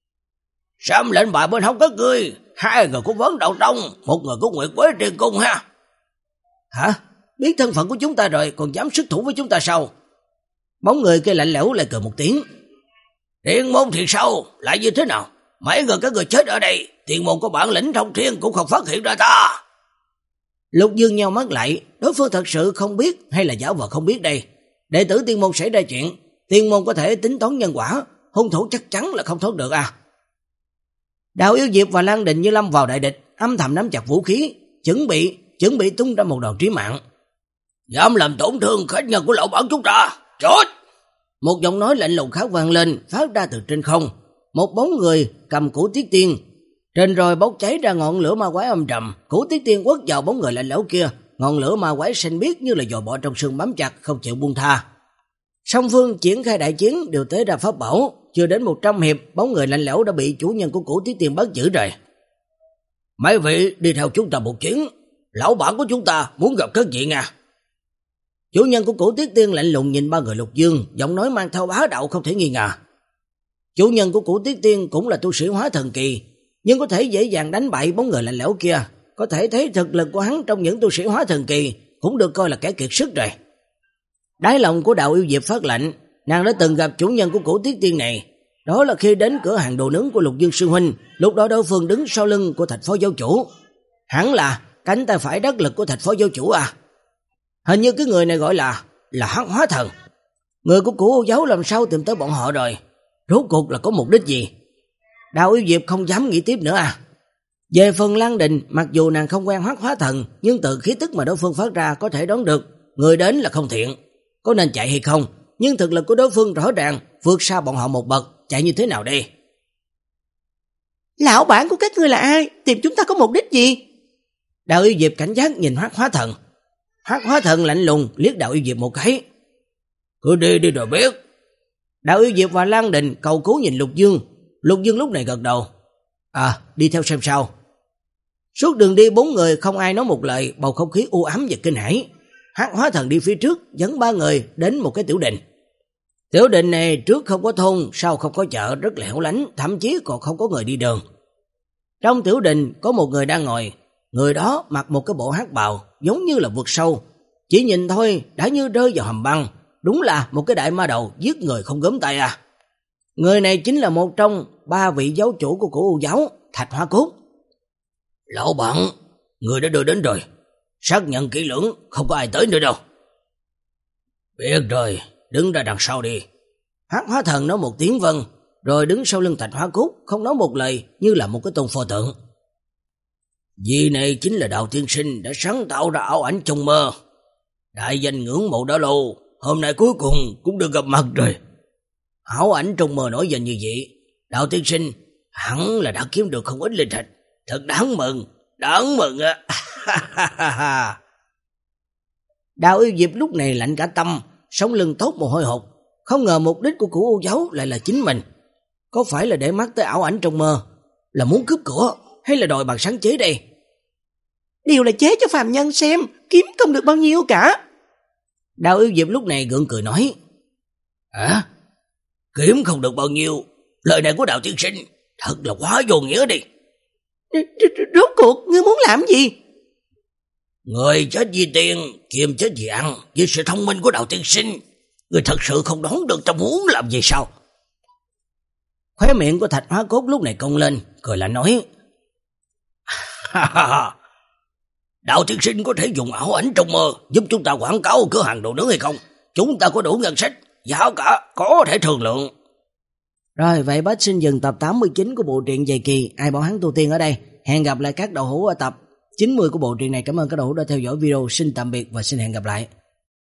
Xem lệnh bài bên hông các ngươi, hai người của Vấn Đạo Tông, một người của Nguyệt Quế Tiên Cung ha. Hả? Biết thân phận của chúng ta rồi còn dám xuất thủ với chúng ta sao? Bóng người kia lạnh lẽo lại cười một tiếng. Tiên môn thì sao? Lại như thế nào? Mấy người các người chết ở đây, tiên môn có bản lĩnh thông thiên cũng không phát hiện ra ta. Lục Dương nheo mắt lại, đối phương thật sự không biết hay là giả vờ không biết đây. Đệ tử tiên môn xảy ra chuyện, tiên môn có thể tính toán nhân quả, hung thủ chắc chắn là không thoát được à. Đạo Yêu Diệp và Lan Định như lâm vào đại địch, âm thầm nắm chặt vũ khí, chuẩn bị chuẩn bị tung ra một đòn trí mạng. Dám làm tổn thương khách nhân của lão bản chúng ta, chết! Một giọng nói lạnh lùng khác vang lên, phát ra từ trên không. Một bóng người cầm củ tiết tiên, trên rồi bốc cháy ra ngọn lửa ma quái âm trầm. Củ tiết tiên quất vào bóng người lạnh lẽo kia, ngọn lửa ma quái xanh biếc như là dòi bọ trong xương bám chặt, không chịu buông tha. Song phương triển khai đại chiến, đều tế ra pháp bảo. Chưa đến một trăm hiệp, bóng người lạnh lẽo đã bị chủ nhân của củ tiết tiên bắt giữ rồi. Mấy vị đi theo chúng ta một chuyến, lão bản của chúng ta muốn gặp các vị nha. Chủ nhân của củ tiết tiên lạnh lùng nhìn ba người Lục Dương, giọng nói mang theo bá đạo không thể nghi ngờ. Chủ nhân của củ tiết tiên cũng là tu sĩ hóa thần kỳ, nhưng có thể dễ dàng đánh bại bóng người lạnh lẽo kia. Có thể thấy thực lực của hắn trong những tu sĩ hóa thần kỳ cũng được coi là kẻ kiệt sức rồi. Đáy lòng của Đạo Yêu Diệp phát lạnh, nàng đã từng gặp chủ nhân của củ tiết tiên này. Đó là khi đến cửa hàng đồ nướng của Lục Dương sư huynh, lúc đó đối phương đứng sau lưng của Thạch Phó giáo chủ. Hắn là cánh tay phải đắc lực của Thạch Phó giáo chủ à. Hình như cái người này gọi là là Hắc Hóa Thần. Người của Cửu U giáo làm sao tìm tới bọn họ rồi? Rốt cuộc là có mục đích gì? Đạo Yêu Diệp không dám nghĩ tiếp nữa à. Về phần Lan Đình, mặc dù nàng không quen Hắc Hóa Thần, nhưng từ khí tức mà đối phương phát ra có thể đoán được người đến là không thiện. Có nên chạy hay không? Nhưng thực lực của đối phương rõ ràng vượt xa bọn họ một bậc, chạy như thế nào đây? Lão bản của các ngươi là ai? Tìm chúng ta có mục đích gì? Đạo Yêu Diệp cảnh giác nhìn Hắc Hóa Thần. Hắc Hóa Thần lạnh lùng liếc Đạo Yêu Diệp một cái. Cứ đi đi rồi biết. Đạo Yêu Diệp và Lan Đình cầu cứu nhìn Lục Dương. Lục Dương lúc này gật đầu. À, đi theo xem sao. Suốt đường đi bốn người không ai nói một lời, bầu không khí u ám và kinh hãi. Hắc Hóa Thần đi phía trước, dẫn ba người đến một cái tiểu đình. Tiểu đình này trước không có thôn, sau không có chợ, rất lẻo lánh, thậm chí còn không có người đi đường. Trong tiểu đình có một người đang ngồi, người đó mặc một cái bộ hắc bào giống như là vượt sâu, chỉ nhìn thôi đã như rơi vào hầm băng, đúng là một cái đại ma đầu giết người không gớm tay à. Người này chính là một trong ba vị giáo chủ của Cửu U giáo, Thạch Hoa Cốt. Lão bản, người đã đưa đến rồi, xác nhận kỹ lưỡng, không có ai tới nữa đâu. Biết rồi, đứng ra đằng sau đi. Hắc Hóa Thần nói một tiếng vâng, rồi đứng sau lưng Thạch Hoa Cốt, không nói một lời, như là một cái tôn pho tượng. Vị này chính là Đạo Tiên Sinh đã sáng tạo ra ảo ảnh trong mơ. Đại danh ngưỡng mộ đã lâu, hôm nay cuối cùng cũng được gặp mặt rồi. Ảo ảnh trong mơ nổi danh như vậy, Đạo Tiên Sinh hẳn là đã kiếm được không ít linh thạch, thật đáng mừng, đáng mừng á. Đạo Yêu Diệp lúc này lạnh cả tâm, sống lưng tốt mồ hôi hột, không ngờ mục đích của Cửu U giáo lại là chính mình. Có phải là để mắt tới ảo ảnh trong mơ, là muốn cướp của hay là đòi bằng sáng chế đây? Điều là chế cho phàm nhân xem, kiếm không được bao nhiêu cả. Đạo Yêu Diệp lúc này gượng cười nói. Hả? Kiếm không được bao nhiêu? Lời này của Đạo Tiên Sinh thật là quá vô nghĩa đi. Rốt cuộc ngươi muốn làm gì? Người chết vì tiền, kiếm chết vì ăn. Với sự thông minh của Đạo Tiên Sinh, người thật sự không đoán được ta muốn làm gì sao? Khóe miệng của Thạch Hóa Cốt lúc này cong lên, cười lại nói. Đạo Tiên Sinh có thể dùng ảo ảnh trong mơ giúp chúng ta quảng cáo cửa hàng đồ nướng hay không? Chúng ta có đủ ngân sách, giá cả có thể thương lượng. Rồi, vậy bác xin dừng tập tám mươi chín của bộ truyện Dài Kỳ Ai Bảo Hắn Tu Tiên ở đây. Hẹn gặp lại các đầu hữu ở tập chín mươi của bộ truyện này. Cảm ơn các đầu hữu đã theo dõi video. Xin tạm biệt và xin hẹn gặp lại.